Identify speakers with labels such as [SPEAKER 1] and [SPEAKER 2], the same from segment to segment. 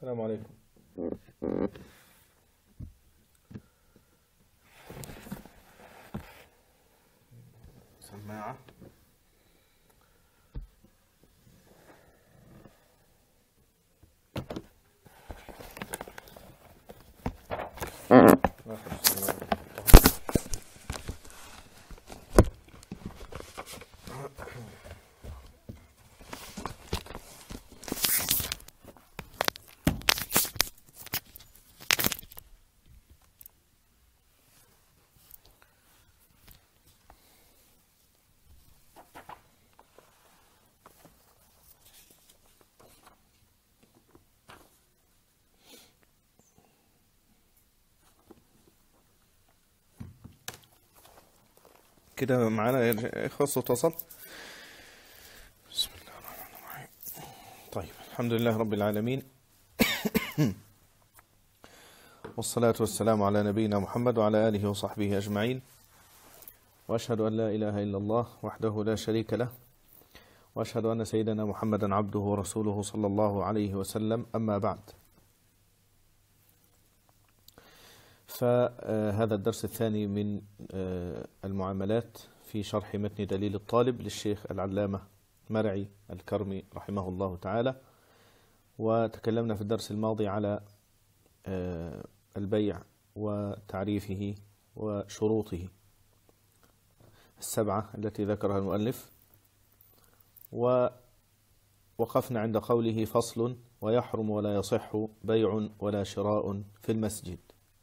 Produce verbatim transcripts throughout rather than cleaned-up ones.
[SPEAKER 1] السلام عليكم. سماعة. كده معانا يا إخوة الصوت وصل؟ بسم الله الرحمن الرحيم. طيب، الحمد لله رب العالمين، والصلاة والسلام على نبينا محمد وعلى آله وصحبه أجمعين، وأشهد أن لا إله إلا الله وحده لا شريك له، وأشهد أن سيدنا محمدا عبده ورسوله صلى الله عليه وسلم. أما بعد، فهذا الدرس الثاني من المعاملات في شرح متن دليل الطالب للشيخ العلامة مرعي الكرمي رحمه الله تعالى. وتكلمنا في الدرس الماضي على البيع وتعريفه وشروطه السبعة التي ذكرها المؤلف، ووقفنا عند قوله: فصل: ويحرم ولا يصح بيع ولا شراء في المسجد.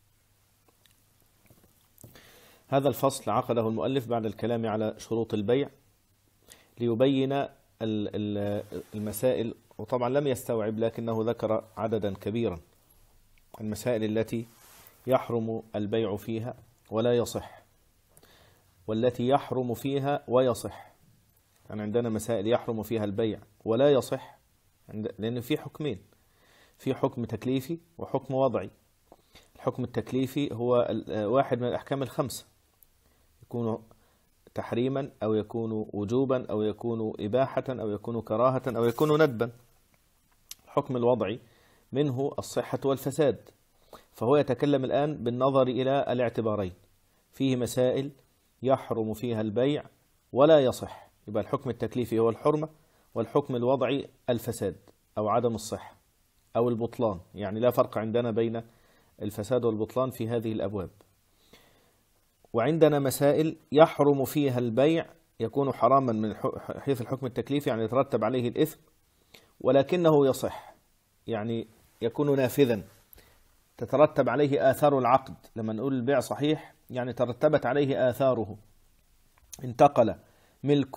[SPEAKER 1] هذا الفصل عقده المؤلف بعد الكلام على شروط البيع ليبين المسائل، وطبعا لم يستوعب لكنه ذكر عددا كبيرا المسائل التي يحرم البيع فيها ولا يصح، والتي يحرم فيها ويصح. يعني عندنا مسائل يحرم فيها البيع ولا يصح، لأن في حكمين: في حكم تكليفي وحكم وضعي. الحكم التكليفي هو واحد من الأحكام الخمسة، يكون تحريما أو يكون وجوبا أو يكون إباحة أو يكون كراهة أو يكون ندبا. الحكم الوضعي منه الصحة والفساد، فهو يتكلم الآن بالنظر إلى الاعتبارين. فيه مسائل يحرم فيها البيع ولا يصح، يبقى الحكم التكليفي هو الحرمة، والحكم الوضعي الفساد أو عدم الصحة أو البطلان. يعني لا فرق عندنا بين الفساد والبطلان في هذه الأبواب. وعندنا مسائل يحرم فيها البيع، يكون حراما من حيث الحكم التكليفي، يعني يترتب عليه الإثم، ولكنه يصح، يعني يكون نافذا، تترتب عليه آثار العقد. لما نقول البيع صحيح يعني ترتبت عليه آثاره، انتقل ملك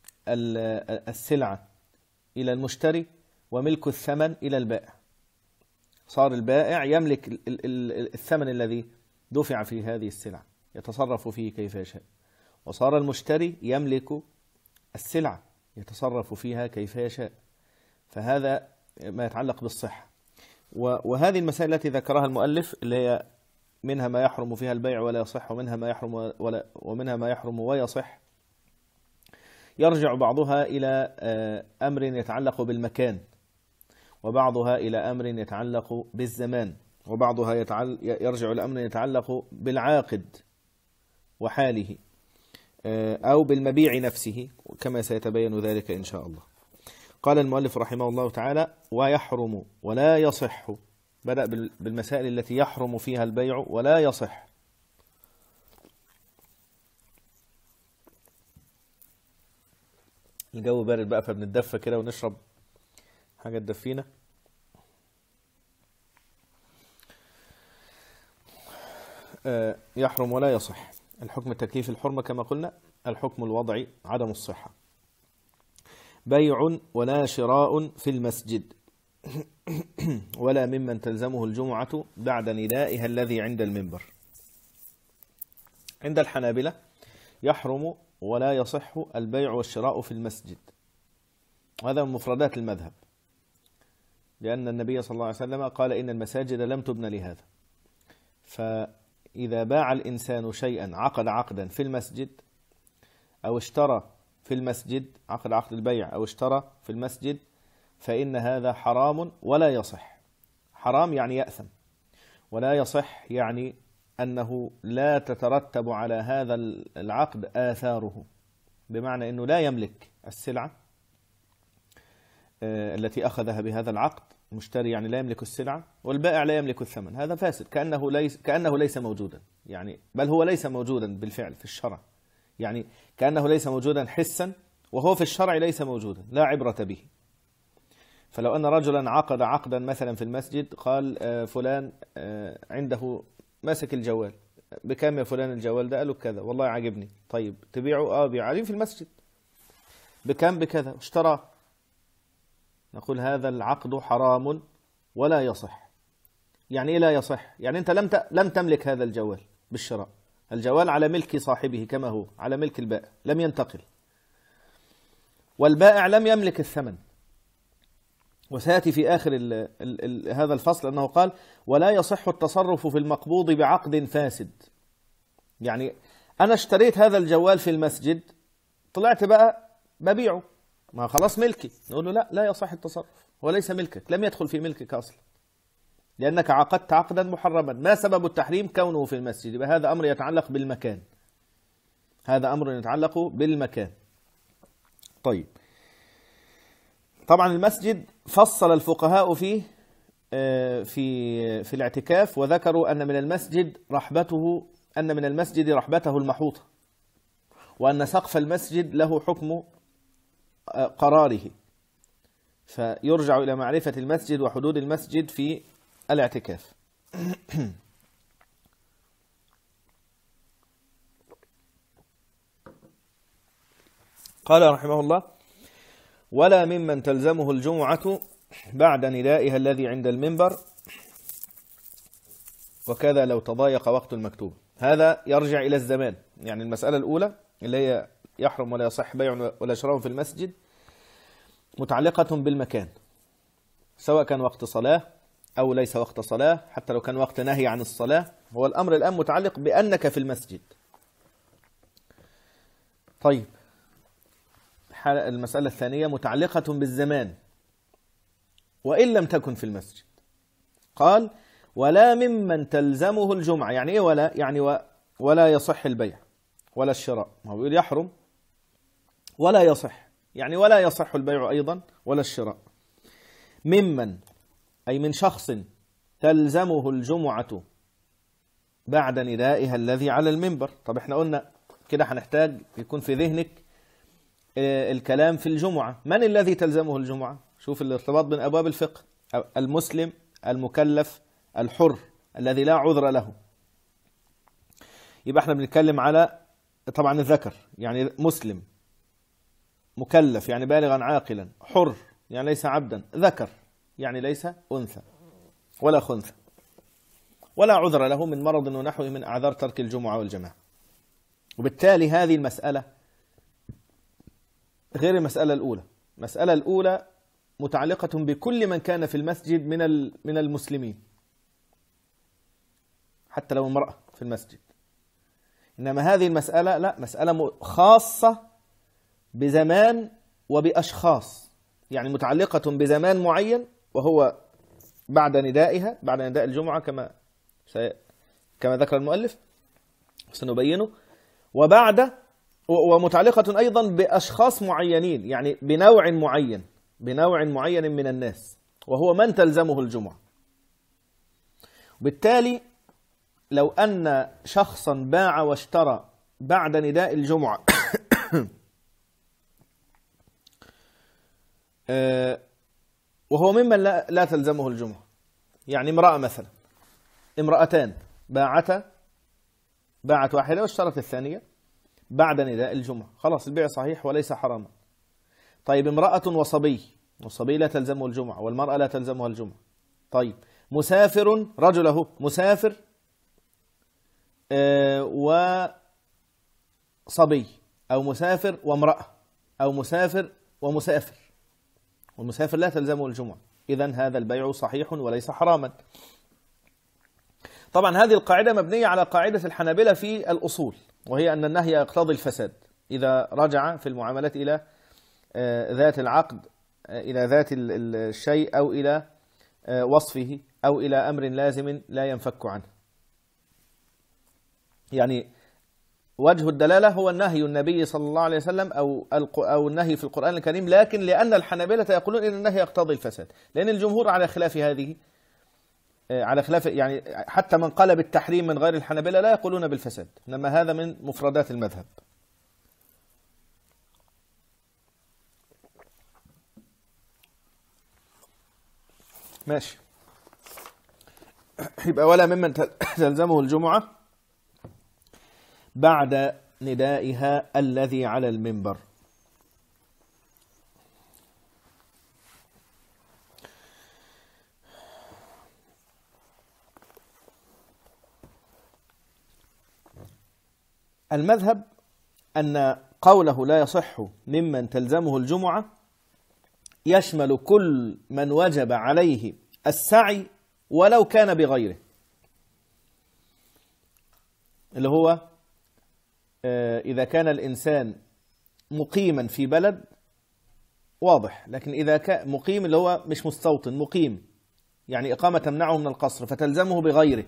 [SPEAKER 1] السلعة إلى المشتري وملك الثمن إلى البائع. صار البائع يملك الثمن الذي دفع في هذه السلعة، يتصرف فيه كيف يشاء، وصار المشتري يملك السلعة يتصرف فيها كيف يشاء. فهذا ما يتعلق بالصحة. وهذه المسائل التي ذكرها المؤلف اللي هي منها ما يحرم فيها البيع ولا يصح، ومنها ما يحرم ولا ومنها ما يحرم ويصح، يرجع بعضها إلى أمر يتعلق بالمكان، وبعضها إلى أمر يتعلق بالزمان، وبعضها يتعلق يرجع إلى أمر يتعلق بالعاقد وحاله أو بالمبيع نفسه، كما سيتبين ذلك إن شاء الله. قال المؤلف رحمه الله تعالى: ويحرم ولا يصح. بدأ بالمسائل التي يحرم فيها البيع ولا يصح. الجو بارد بقى، فبنتدفى كده ونشرب حاجة تدفينا. يحرم ولا يصح. الحكم التكليفي الحرمة كما قلنا، الحكم الوضعي عدم الصحة. بيع ولا شراء في المسجد ولا ممن تلزمه الجمعة بعد ندائها الذي عند المنبر. عند الحنابلة يحرم ولا يصح البيع والشراء في المسجد، وهذا من مفردات المذهب، لأن النبي صلى الله عليه وسلم قال: إن المساجد لم تبن لهذا. فإذا باع الإنسان شيئا، عقد عقدا في المسجد أو اشترى في المسجد، عقد عقد البيع أو اشترى في المسجد، فإن هذا حرام ولا يصح. حرام يعني يأثم، ولا يصح يعني أنه لا تترتب على هذا العقد آثاره، بمعنى أنه لا يملك السلعة التي أخذها بهذا العقد، المشتري يعني لا يملك السلعة والبائع لا يملك الثمن، هذا فاسد، كأنه ليس, كأنه ليس موجودا، يعني بل هو ليس موجودا بالفعل في الشرع، يعني كأنه ليس موجودا حسا، وهو في الشرع ليس موجودا، لا عبرة به. فلو أن رجلا عقد عقدا مثلا في المسجد، قال فلان عنده ماسك الجوال، بكام يا فلان الجوال ده؟ قالوا كذا، والله عاجبني، طيب تبيعه؟ اه بيعه في المسجد. بكام؟ بكذا، اشتراه. نقول هذا العقد حرام ولا يصح. يعني ايه لا يصح؟ يعني انت لم لم تملك هذا الجوال بالشراء، الجوال على ملك صاحبه كما هو على ملك البائع، لم ينتقل، والبائع لم يملك الثمن. وسيأتي في آخر ال ال ال هذا الفصل أنه قال ولا يصح التصرف في المقبوض بعقد فاسد. يعني أنا اشتريت هذا الجوال في المسجد، طلعت بقى ببيعه، ما خلاص ملكي، نقول له لا لا يصح التصرف، وليس ملكك، لم يدخل في ملكك أصلا، لأنك عقدت عقدا محرما. ما سبب التحريم؟ كونه في المسجد. يبقى هذا أمر يتعلق بالمكان، هذا أمر يتعلق بالمكان. طيب، طبعا المسجد فصل الفقهاء فيه في في الاعتكاف، وذكروا أن من المسجد رحبته أن من المسجد رحبته المحوطة، وأن سقف المسجد له حكم قراره، فيرجع إلى معرفة المسجد وحدود المسجد في الاعتكاف. قال رحمه الله ولا ممن تلزمه الجمعة بعد ندائها الذي عند المنبر، وكذا لو تضايق وقت المكتوب. هذا يرجع إلى الزمان، يعني المسألة الأولى اللي هي يحرم ولا يصح بيع ولا شراء في المسجد متعلقة بالمكان، سواء كان وقت صلاة أو ليس وقت صلاة، حتى لو كان وقت نهي عن الصلاة، هو الأمر الآن متعلق بأنك في المسجد. طيب، المسألة الثانية متعلقة بالزمان وإن لم تكن في المسجد. قال ولا ممن تلزمه الجمعة. يعني إيه ولا؟ يعني و ولا يصح البيع ولا الشراء، ما هو يقول يحرم ولا يصح، يعني ولا يصح البيع أيضا ولا الشراء. ممن أي من شخص تلزمه الجمعة بعد ندائها الذي على المنبر. طب احنا قلنا كده هنحتاج يكون في ذهنك الكلام في الجمعة. من الذي تلزمه الجمعة؟ شوف الارتباط بين أبواب الفقه. المسلم المكلف الحر الذي لا عذر له. يبقى احنا بنتكلم على طبعا الذكر، يعني مسلم، مكلف يعني بالغا عاقلا، حر يعني ليس عبدا، ذكر يعني ليس أنثى ولا خنثى، ولا عذر له من مرض ونحوه من أعذار ترك الجمعة والجماعة. وبالتالي هذه المسألة غير المسألة الأولى. المسألة الأولى متعلقة بكل من كان في المسجد من من المسلمين، حتى لو امرأة في المسجد. إنما هذه المسألة لا، مسألة خاصة بزمان وبأشخاص، يعني متعلقة بزمان معين وهو بعد ندائها، بعد نداء الجمعة كما كما ذكر المؤلف سنبينه، وبعد ومتعلقة أيضا بأشخاص معينين، يعني بنوع معين بنوع معين من الناس، وهو من تلزمه الجمعة. بالتالي لو أن شخصا باع واشترى بعد نداء الجمعة وهو ممن لا, لا تلزمه الجمعة، يعني امرأة مثلا، امرأتان باعتا، باعت واحدة واشترت الثانية بعد نداء الجمعة، خلاص البيع صحيح وليس حراما. طيب امرأة وصبي، والصبي لا تلزمه الجمعة والمرأة لا تلزمها الجمعة. طيب مسافر، رجله مسافر آه وصبي، أو مسافر وامرأة، أو مسافر ومسافر، والمسافر لا تلزمه الجمعة، إذن هذا البيع صحيح وليس حراما. طبعا هذه القاعدة مبنية على قاعدة الحنابلة في الأصول، وهي أن النهي يقتضي الفساد إذا رجع في المعاملات إلى ذات العقد، إلى ذات الشيء أو إلى وصفه أو إلى أمر لازم لا ينفك عنه. يعني وجه الدلالة هو النهي النبي صلى الله عليه وسلم أو أو النهي في القرآن الكريم، لكن لأن الحنابلة يقولون إن النهي يقتضي الفساد، لأن الجمهور على خلاف هذه، على خلاف يعني حتى من قال بالتحريم من غير الحنابلة لا يقولون بالفساد، إنما هذا من مفردات المذهب. ماشي. يبقى ولا ممن تلزمه الجمعة بعد ندائها الذي على المنبر. المذهب أن قوله لا يصح ممن تلزمه الجمعة يشمل كل من وجب عليه السعي ولو كان بغيره، اللي هو إذا كان الإنسان مقيما في بلد واضح، لكن إذا كان مقيم اللي هو مش مستوطن، مقيم يعني إقامة تمنعه من القصر فتلزمه بغيره،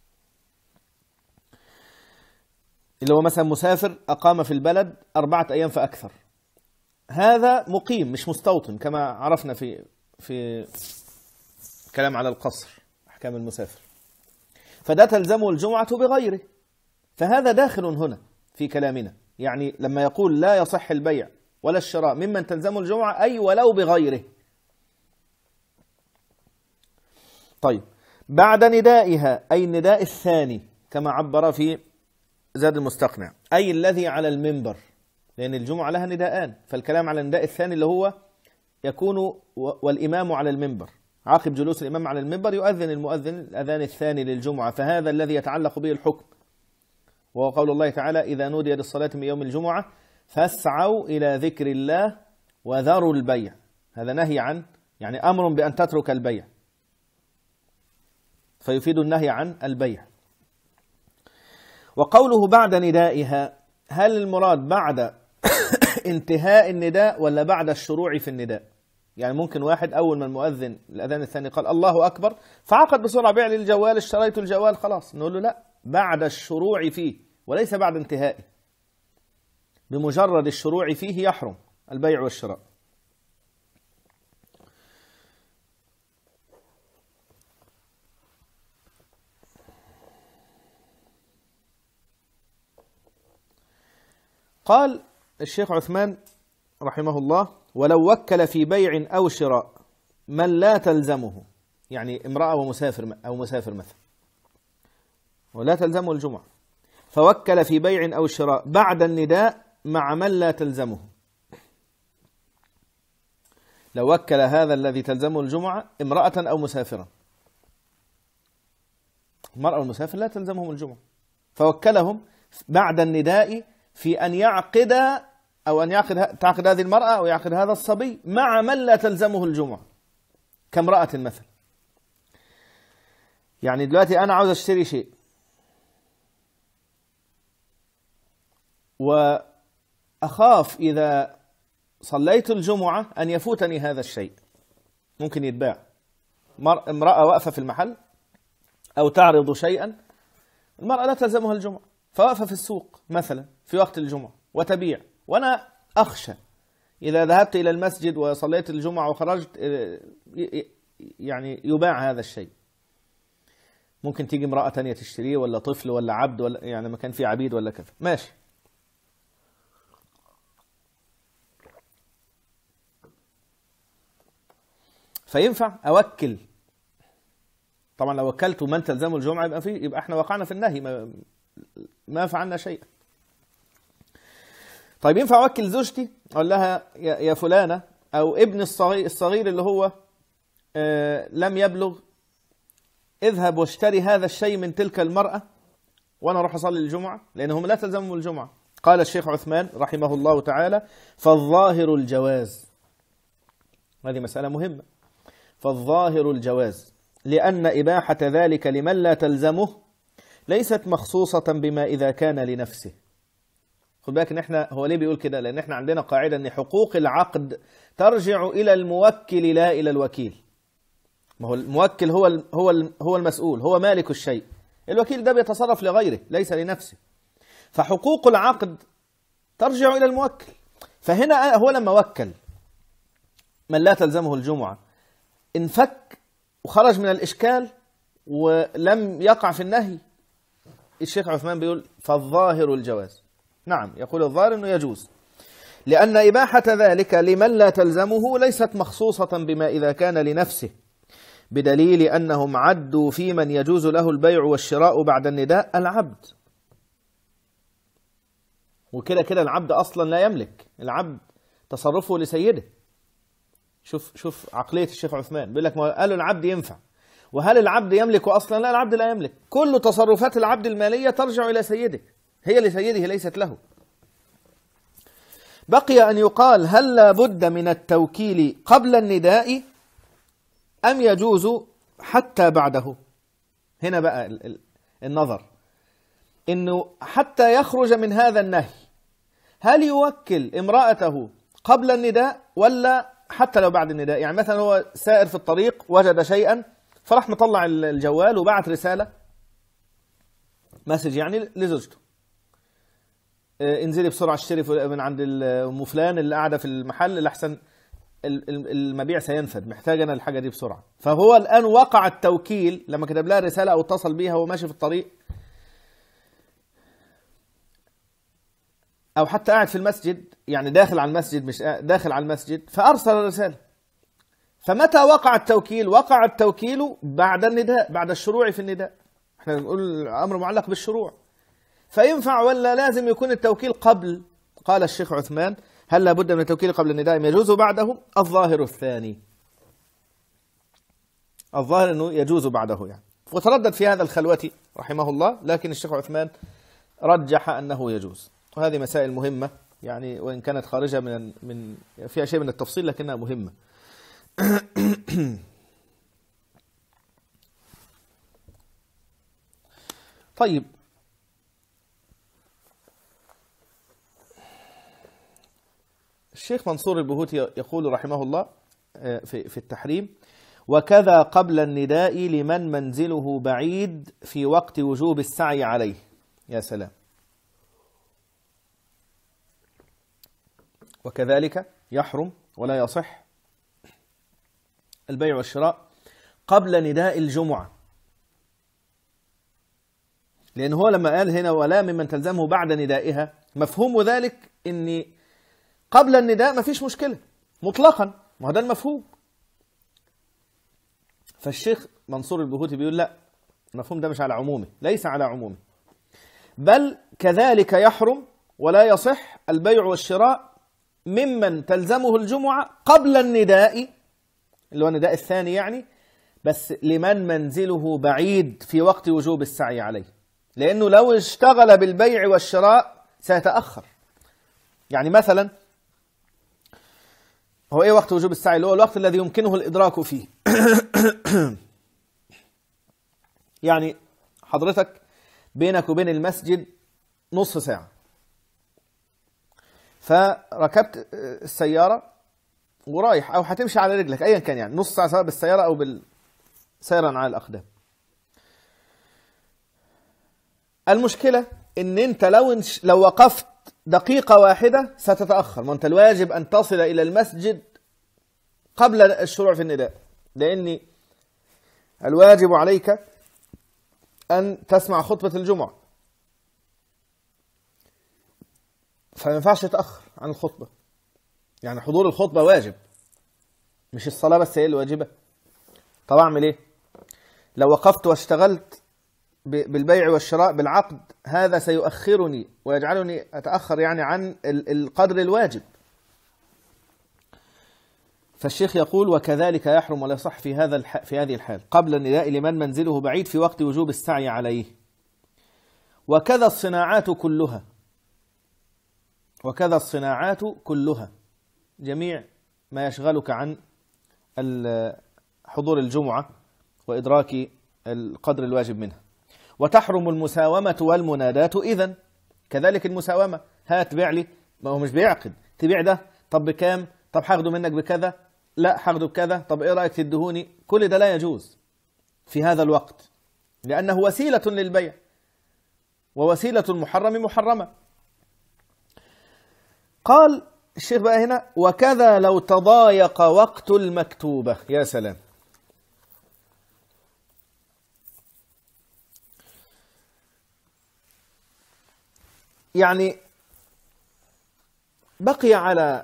[SPEAKER 1] اللي هو مثلا مسافر أقام في البلد أربعة أيام فأكثر، هذا مقيم مش مستوطن كما عرفنا في في كلام على القصر أحكام المسافر، فده تلزمه الجمعة بغيره، فهذا داخل هنا في كلامنا. يعني لما يقول لا يصح البيع ولا الشراء ممن تلزمه الجمعة أي ولو بغيره. طيب بعد ندائها أي النداء الثاني كما عبر في زاد المستقنع، أي الذي على المنبر، لأن الجمعة لها نداءان، فالكلام على النداء الثاني اللي هو يكون والإمام على المنبر، عقب جلوس الإمام على المنبر يؤذن المؤذن الأذان الثاني للجمعة، فهذا الذي يتعلق به الحكم، وهو قول الله تعالى إذا نودي للصلاة من يوم الجمعة فاسعوا إلى ذكر الله وذروا البيع، هذا نهي عن يعني أمر بأن تترك البيع، فيفيد النهي عن البيع. وقوله بعد ندائها، هل المراد بعد انتهاء النداء ولا بعد الشروع في النداء؟ يعني ممكن واحد أول ما المؤذن الأذان الثاني قال الله أكبر فعقد بسرعة بيع للجوال، اشتريت الجوال خلاص، نقول له لا، بعد الشروع فيه وليس بعد انتهائه، بمجرد الشروع فيه يحرم البيع والشراء. قال الشيخ عثمان رحمه الله ولو وكل في بيع أو شراء من لا تلزمه، يعني امرأة ومسافر أو مسافر مثلا ولا تلزمه الجمعة، فوكل في بيع أو شراء بعد النداء مع من لا تلزمه، لو وكل هذا الذي تلزمه الجمعة امرأة أو مسافرة، المرأة والمسافر لا تلزمهم الجمعة، فوكلهم بعد النداء في أن يعقد أو أن يعقد تعقد هذه المرأة أو يعقد هذا الصبي مع من لا تلزمه الجمعة كامرأة مثلا. يعني دلوقتي أنا عاوز أشتري شيء وأخاف إذا صليت الجمعة أن يفوتني هذا الشيء، ممكن يتباع، امرأة واقفة في المحل أو تعرض شيئا، المرأة لا تلزمها الجمعة فواقفة في السوق مثلا في وقت الجمعة وتبيع، وأنا أخشى إذا ذهبت إلى المسجد وصليت الجمعة وخرجت يعني يباع هذا الشيء، ممكن تيجي امرأة تانية تشتريه ولا طفل ولا عبد ولا يعني ما كان في عبيد ولا كذا، ماشي. فينفع أوكل، طبعا لو وكلت من تلزمه الجمعة يبقى فيه يبقى احنا وقعنا في النهي، ما, ما فعلنا شيئا. طيب ينفع أوكل زوجتي أقول لها يا فلانة أو ابن الصغير, الصغير اللي هو آه لم يبلغ اذهب واشتري هذا الشيء من تلك المرأة وأنا أروح أصلي الجمعة، لأنهم لا تلزمهم الجمعة. قال الشيخ عثمان رحمه الله تعالى فالظاهر الجواز، هذه مسألة مهمة، فالظاهر الجواز لأن إباحة ذلك لمن لا تلزمه ليست مخصوصة بما إذا كان لنفسه. خد بالك إن إحنا هو ليه بيقول كده؟ لأن إحنا عندنا قاعدة إن حقوق العقد ترجع إلى الموكل لا إلى الوكيل. ما هو الموكل هو هو هو المسؤول، هو مالك الشيء. الوكيل ده بيتصرف لغيره ليس لنفسه، فحقوق العقد ترجع إلى الموكل. فهنا هو لما وكل من لا تلزمه الجمعة انفك وخرج من الإشكال ولم يقع في النهي. الشيخ عثمان بيقول فالظاهر الجواز. نعم، يقول الظاهر أنه يجوز، لأن إباحة ذلك لمن لا تلزمه ليست مخصوصة بما إذا كان لنفسه، بدليل أنهم عدوا في من يجوز له البيع والشراء بعد النداء العبد. وكده كده العبد أصلا لا يملك، العبد تصرفه لسيده. شوف شوف عقلية الشيخ عثمان، بيقول لك ما قالوا العبد ينفع، وهل العبد يملك أصلا؟ لا، العبد لا يملك. كل تصرفات العبد المالية ترجع إلى سيده، هي لسيده ليست له. بقي أن يقال هل لا بد من التوكيل قبل النداء أم يجوز حتى بعده؟ هنا بقى النظر، إنه حتى يخرج من هذا النهي هل يوكل امرأته قبل النداء ولا حتى لو بعد النداء؟ يعني مثلا هو سائر في الطريق وجد شيئا فراح مطلع الجوال وبعت رسالة مسج يعني لزوجته، انزلي بسرعة اشتري من عند ام فلان اللي قاعدة في المحل لحسن المبيع سينفد، محتاج أنا الحاجة دي بسرعة. فهو الآن وقع التوكيل لما كتب لها رسالة أو اتصل بيها وهو ماشي في الطريق، أو حتى قاعد في المسجد، يعني داخل على المسجد، مش داخل على المسجد، فأرسل الرسالة. فمتى وقع التوكيل؟ وقع التوكيل بعد النداء، بعد الشروع في النداء. احنا بنقول الأمر معلق بالشروع، فينفع ولا لازم يكون التوكيل قبل؟ قال الشيخ عثمان هل لابد من التوكيل قبل النداء يجوز بعده؟ الظاهر الثاني، الظاهر أنه يجوز بعده يعني. وتردد في هذا الخلوتي رحمه الله، لكن الشيخ عثمان رجح أنه يجوز. وهذه مسائل مهمة يعني، وإن كانت خارجة من من فيها شيء من التفصيل لكنها مهمة. طيب، الشيخ منصور البهوتي يقول رحمه الله في في التحريم: وكذا قبل النداء لمن منزله بعيد في وقت وجوب السعي عليه. يا سلام. وكذلك يحرم ولا يصح البيع والشراء قبل نداء الجمعة، لأن هو لما قال هنا ولا ممن تلزمه بعد ندائها، مفهوم ذلك أن قبل النداء ما فيش مشكلة مطلقا، ما هو ده المفهوم. فالشيخ منصور البهوتي بيقول لا، المفهوم ده مش على عمومه، ليس على عمومه، بل كذلك يحرم ولا يصح البيع والشراء ممن تلزمه الجمعة قبل النداء، اللي هو النداء الثاني يعني، بس لمن منزله بعيد في وقت وجوب السعي عليه، لأنه لو اشتغل بالبيع والشراء سيتأخر. يعني مثلا هو ايه وقت وجوب السعي؟ اللي هو الوقت الذي يمكنه الإدراك فيه. يعني حضرتك بينك وبين المسجد نص ساعة، فركبت السيارة ورايح، أو هتمشي على رجلك أيا كان، يعني نص ساعة سواء بالسيارة أو بالسيارة على الأقدام. المشكلة إن أنت لو لو وقفت دقيقة واحدة ستتأخر، ما أنت الواجب أن تصل إلى المسجد قبل الشروع في النداء، لأن الواجب عليك أن تسمع خطبة الجمعة، فما ينفعش تتأخر عن الخطبة. يعني حضور الخطبة واجب، مش الصلاة بس هي الواجبة. طب أعمل إيه؟ لو وقفت واشتغلت بالبيع والشراء بالعقد، هذا سيؤخرني ويجعلني أتأخر يعني عن القدر الواجب. فالشيخ يقول وكذلك يحرم ولا يصح في هذا في هذه الحال قبل النداء لمن منزله بعيد في وقت وجوب السعي عليه. وكذا الصناعات كلها، وكذا الصناعات كلها، جميع ما يشغلك عن حضور الجمعة وإدراك القدر الواجب منها. وتحرم المساومة والمنادات إذن، كذلك المساومة، هات بيع لي، ما هو مش بيعقد، تبيع ده، طب بكام؟ طب هاخده منك بكذا، لا هاخده بكذا، طب ايه رأيك تدهوني؟ كل ده لا يجوز في هذا الوقت، لأنه وسيلة للبيع، ووسيلة المحرم محرمة. قال الشيخ بقى هنا: وكذا لو تضايق وقت المكتوبة. يا سلام. يعني بقي على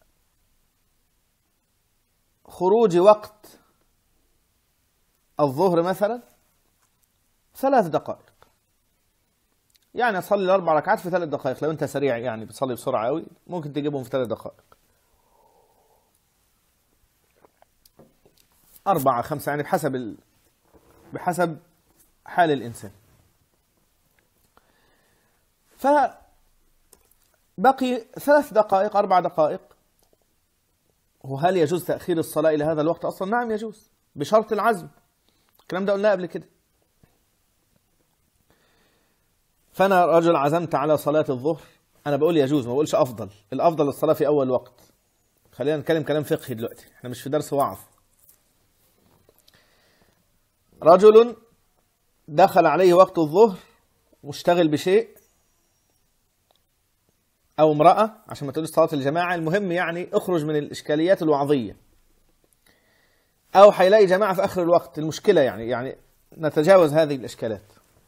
[SPEAKER 1] خروج وقت الظهر مثلا ثلاث دقائق، يعني تصلي الأربع ركعات في ثلاث دقائق. لو أنت سريع يعني بتصلي بسرعة قوي ممكن تجيبهم في ثلاث دقائق، أربعة خمسة يعني بحسب ال... بحسب حال الإنسان. فبقي ثلاث دقائق أربع دقائق. وهل يجوز تأخير الصلاة إلى هذا الوقت أصلا؟ نعم يجوز، بشرط العزم. الكلام ده قلناه قبل كده. فأنا رجل عزمت على صلاة الظهر، أنا بقول يجوز، ما بقولش أفضل. الأفضل الصلاة في أول وقت. خلينا نتكلم كلام فقهي دلوقتي، احنا مش في درس وعظ. رجل دخل عليه وقت الظهر مشتغل بشيء، أو امرأة، عشان ما تقولش صلاة الجماعة، المهم يعني اخرج من الإشكاليات الوعظية، أو هيلاقي جماعة في آخر الوقت، المشكلة يعني يعني نتجاوز هذه الإشكالات.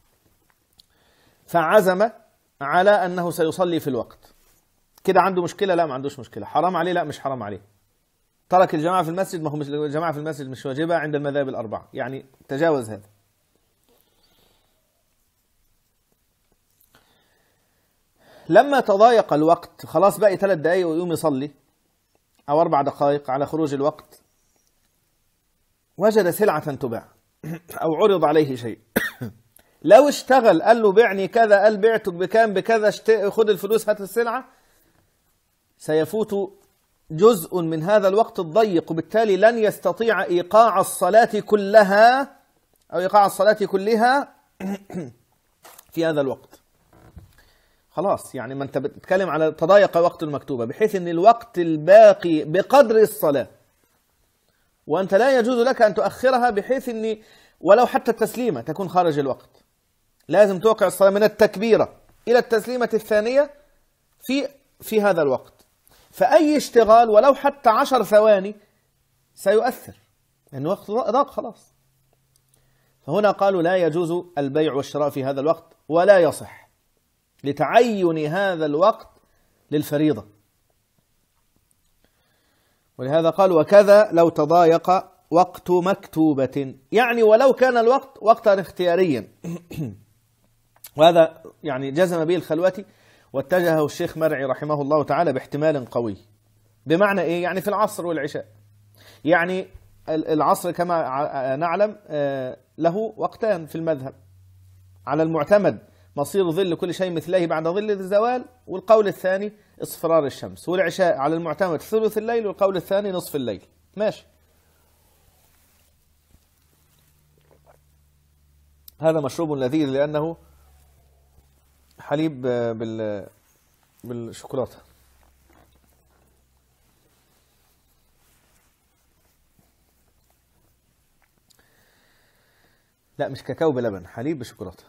[SPEAKER 1] فعزم على أنه سيصلي في الوقت، كده عنده مشكلة؟ لا ما عندوش مشكلة. حرام عليه؟ لا مش حرام عليه. ترك الجماعة في المسجد؟ ما هو الجماعة في المسجد مش واجبة عند المذاهب الأربعة، يعني تجاوز هذا. لما تضايق الوقت، خلاص بقي ثلاث دقايق ويقوم يصلي، أو أربع دقائق على خروج الوقت، وجد سلعة تباع أو عرض عليه شيء لو اشتغل قال له بعني كذا، قال بعتك بكام بكذا، خد الفلوس هات السلعة، سيفوت جزء من هذا الوقت الضيق، وبالتالي لن يستطيع إيقاع الصلاة كلها أو إيقاع الصلاة كلها في هذا الوقت. خلاص يعني ما أنت بتتكلم على تضايق وقت المكتوبة، بحيث أن الوقت الباقي بقدر الصلاة، وأنت لا يجوز لك أن تؤخرها، بحيث أن ولو حتى التسليمة تكون خارج الوقت. لازم توقع الصلاة من التكبيرة إلى التسليمة الثانية في في هذا الوقت. فأي اشتغال ولو حتى عشر ثواني سيؤثر، لأن الوقت ضاق خلاص. فهنا قالوا لا يجوز البيع والشراء في هذا الوقت، ولا يصح لتعين هذا الوقت للفريضة. ولهذا قال: وكذا لو تضايق وقت مكتوبة، يعني ولو كان الوقت وقتا اختياريا. وهذا يعني جزم به الخلوتي، واتجهه الشيخ مرعي رحمه الله تعالى باحتمال قوي. بمعنى إيه؟ يعني في العصر والعشاء. يعني العصر كما نعلم له وقتان في المذهب، على المعتمد مصير ظل كل شيء مثله بعد ظل الزوال، والقول الثاني اصفرار الشمس. والعشاء على المعتمد ثلث الليل، والقول الثاني نصف الليل. ماشي. هذا مشروب لذيذ لأنه حليب بال بالشوكولاتة. لا مش كاكاو بلبن، حليب بشوكولاتة.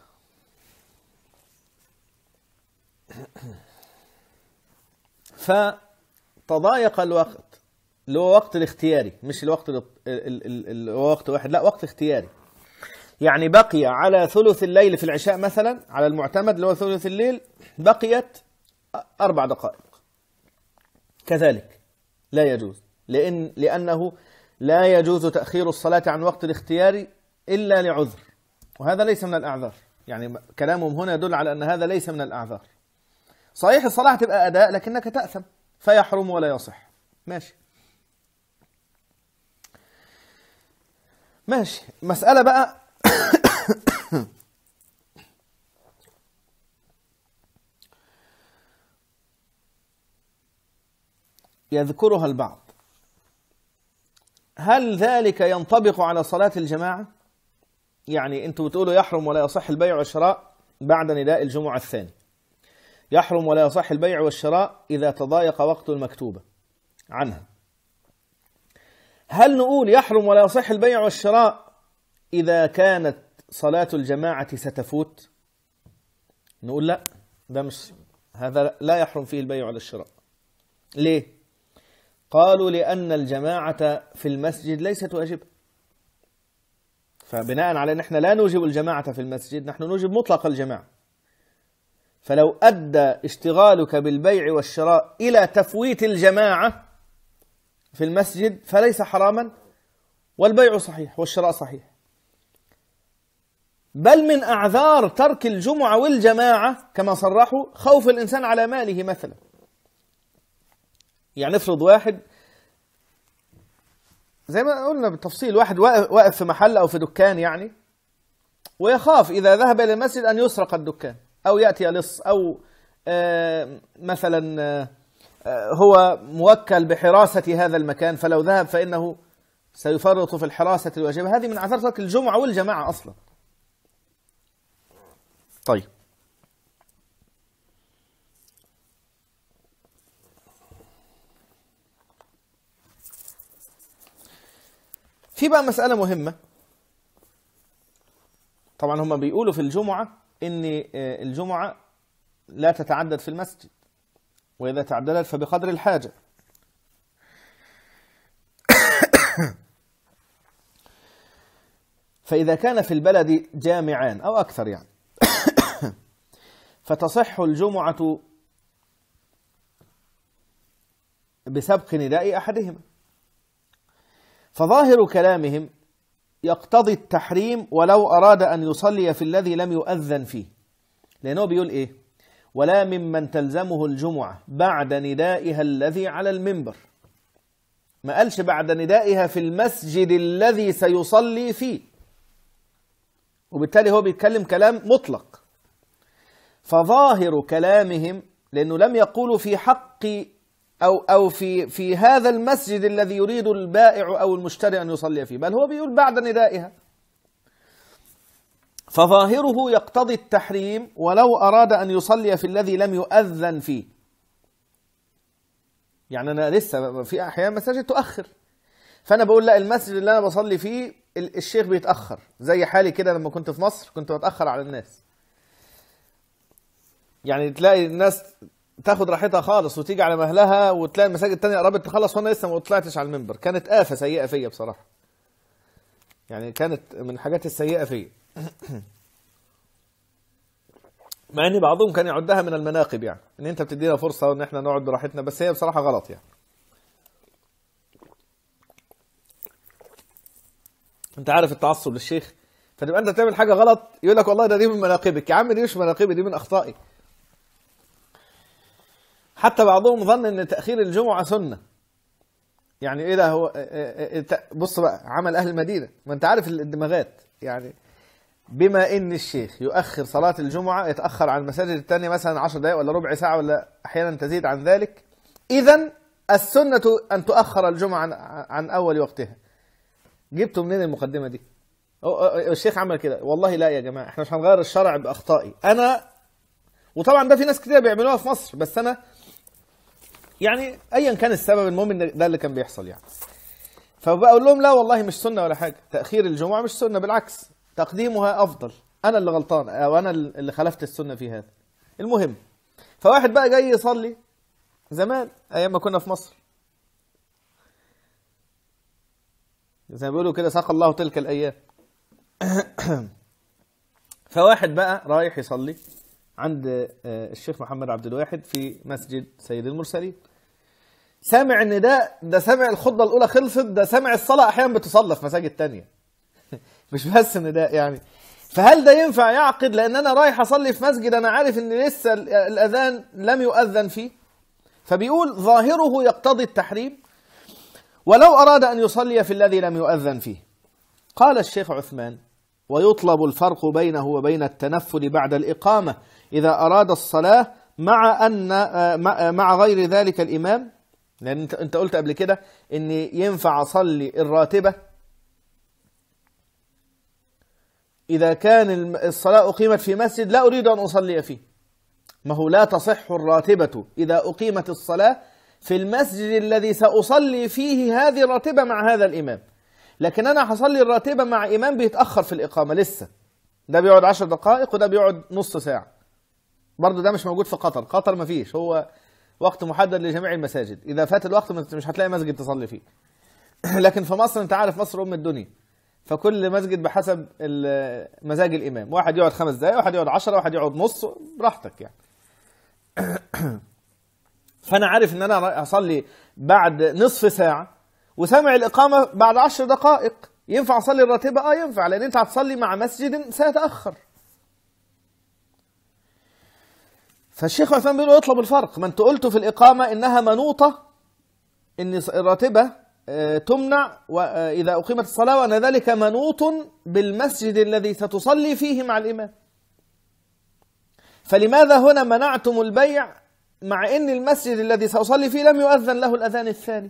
[SPEAKER 1] فتضايق الوقت اللي هو وقت الاختياري، مش الوقت اللي هو وقت واحد، لا وقت اختياري. يعني بقي على ثلث الليل في العشاء مثلا، على المعتمد اللي هو ثلث الليل، بقيت أربع دقائق، كذلك لا يجوز، لأن لأنه لا يجوز تأخير الصلاة عن وقت الاختيار إلا لعذر، وهذا ليس من الأعذار. يعني كلامهم هنا يدل على أن هذا ليس من الأعذار. صحيح الصلاة تبقى أداء لكنك تأثم، فيحرم ولا يصح. ماشي ماشي. مسألة بقى يذكرها البعض، هل ذلك ينطبق على صلاة الجماعة؟ يعني أنتوا بتقولوا يحرم ولا يصح البيع والشراء بعد نداء الجمعة الثاني، يحرم ولا يصح البيع والشراء إذا تضايق وقت المكتوبة عنها. هل نقول يحرم ولا يصح البيع والشراء إذا كانت صلاة الجماعة ستفوت؟ نقول لا، ده مش، هذا لا يحرم فيه البيع ولا الشراء. ليه؟ قالوا لأن الجماعة في المسجد ليست واجبة، فبناء على أن احنا لا نوجب الجماعة في المسجد، نحن نوجب مطلق الجماعة. فلو أدى اشتغالك بالبيع والشراء إلى تفويت الجماعة في المسجد فليس حراما، والبيع صحيح والشراء صحيح. بل من أعذار ترك الجمعة والجماعة كما صرحوا خوف الإنسان على ماله مثلا. يعني افرض واحد زي ما قلنا بالتفصيل، واحد واقف في محل أو في دكان يعني، ويخاف إذا ذهب إلى المسجد أن يسرق الدكان أو يأتي لص، أو آه مثلا آه هو موكل بحراسة هذا المكان، فلو ذهب فإنه سيفرط في الحراسة الواجبة. هذه من أعذار ترك الجمعة والجماعة أصلا. طيب، في بقى مسألة مهمة. طبعا هم بيقولوا في الجمعة إن الجمعة لا تتعدد في المسجد، وإذا تعددت فبقدر الحاجة. فإذا كان في البلد جامعان أو أكثر يعني فتصح الجمعة بسبق نداء أحدهما. فظاهر كلامهم يقتضي التحريم ولو أراد أن يصلي في الذي لم يؤذن فيه، لأنه بيقول إيه؟ ولا ممن تلزمه الجمعة بعد ندائها الذي على المنبر. ما قالش بعد ندائها في المسجد الذي سيصلي فيه، وبالتالي هو بيتكلم كلام مطلق. فظاهر كلامهم، لأنه لم يقولوا في حق أو أو في في هذا المسجد الذي يريد البائع أو المشتري أن يصلي فيه، بل هو بيقول بعد ندائها. فظاهره يقتضي التحريم ولو أراد أن يصلي في الذي لم يؤذن فيه. يعني أنا لسه في أحيان مساجد تؤخر، فأنا بقول لا، المسجد اللي أنا بصلي فيه الشيخ بيتأخر، زي حالي كده لما كنت في مصر كنت بتأخر على الناس. يعني تلاقي الناس تاخد راحتها خالص وتيجي على مهلها، وتلاقي المساجد التانية قربت تخلص وانا لسه ما طلعتش على المنبر. كانت آفة سيئة فيا بصراحة، يعني كانت من الحاجات السيئة فيا. مع ان بعضهم كان يعدها من المناقب، يعني ان انت بتدينا فرصة وان احنا نقعد براحتنا، بس هي بصراحة غلط. يعني انت عارف التعصب للشيخ، فتبقى انت تعمل حاجة غلط يقول لك والله ده دي من مناقبك. يا عم دي مش مناقبي، دي من اخطائي. حتى بعضهم ظن ان تأخير الجمعة سنة. يعني ايه ده؟ هو بص بقى عمل اهل المدينة، ما انت عارف الدماغات. يعني بما ان الشيخ يؤخر صلاة الجمعة، يتأخر عن المساجد التانية مثلا عشر دقائق ولا ربع ساعة ولا احيانا تزيد عن ذلك، اذا السنة ان تؤخر الجمعة عن, عن اول وقتها. جبتوا منين المقدمة دي؟ الشيخ عمل كده. والله لا يا جماعة، احنا مش هنغير الشرع باخطائي انا. وطبعا ده في ناس كتير بيعملوها في مصر، بس انا يعني ايا كان السبب، المهم ان ده اللي كان بيحصل يعني. فبقول لهم لا والله مش سنة ولا حاجة، تأخير الجمعة مش سنة، بالعكس تقديمها افضل. انا اللي غلطان او انا اللي خالفت السنة في هذا. المهم، فواحد بقى جاي يصلي زمان ايام ما كنا في مصر، زي ما بيقولوا كده ساق الله تلك الايام. فواحد بقى رايح يصلي عند الشيخ محمد عبد الواحد في مسجد سيد المرسلين. سامع النداء ده، سامع الخطبة الأولى خلصت، ده سامع الصلاة أحيانا بتصلى في مساجد تانية، مش بس النداء يعني. فهل ده ينفع يعقد لأن أنا رايح أصلي في مسجد أنا عارف إن لسه الأذان لم يؤذن فيه؟ فبيقول ظاهره يقتضي التحريم ولو أراد أن يصلي في الذي لم يؤذن فيه. قال الشيخ عثمان: ويطلب الفرق بينه وبين التنفل بعد الإقامة إذا أراد الصلاة مع أن مع غير ذلك الإمام. لأن أنت قلت قبل كده إن ينفع أصلي الراتبة إذا كان الصلاة أقيمت في مسجد لا أريد أن أصلي فيه. ما هو لا تصح الراتبة إذا أقيمت الصلاة في المسجد الذي سأصلي فيه هذه الراتبة مع هذا الإمام. لكن أنا هصلي الراتبة مع إمام بيتأخر في الإقامة لسه، ده بيقعد عشر دقائق وده بيقعد نص ساعة. برضه ده مش موجود في قطر. قطر ما فيش، هو وقت محدد لجميع المساجد، إذا فات الوقت مش هتلاقي مسجد تصلي فيه. لكن في مصر أنت عارف مصر أم الدنيا، فكل مسجد بحسب مزاج الإمام، واحد يقعد خمس دقايق، واحد يقعد عشرة، واحد يقعد نص، براحتك يعني. فأنا عارف إن أنا أصلي بعد نصف ساعة وسامع الإقامة بعد عشر دقائق، ينفع أصلي الراتبة؟ آه ينفع، لأن أنت هتصلي مع مسجد سيتأخر. فالشيخ عثمان بيقول اطلب الفرق. ما انتوا قلتوا في الإقامة إنها منوطة، إن الراتبة تمنع وإذا أقيمت الصلاة، وأن ذلك منوط بالمسجد الذي ستصلي فيه مع الإمام. فلماذا هنا منعتم البيع مع أن المسجد الذي سأصلي فيه لم يؤذن له الأذان الثاني؟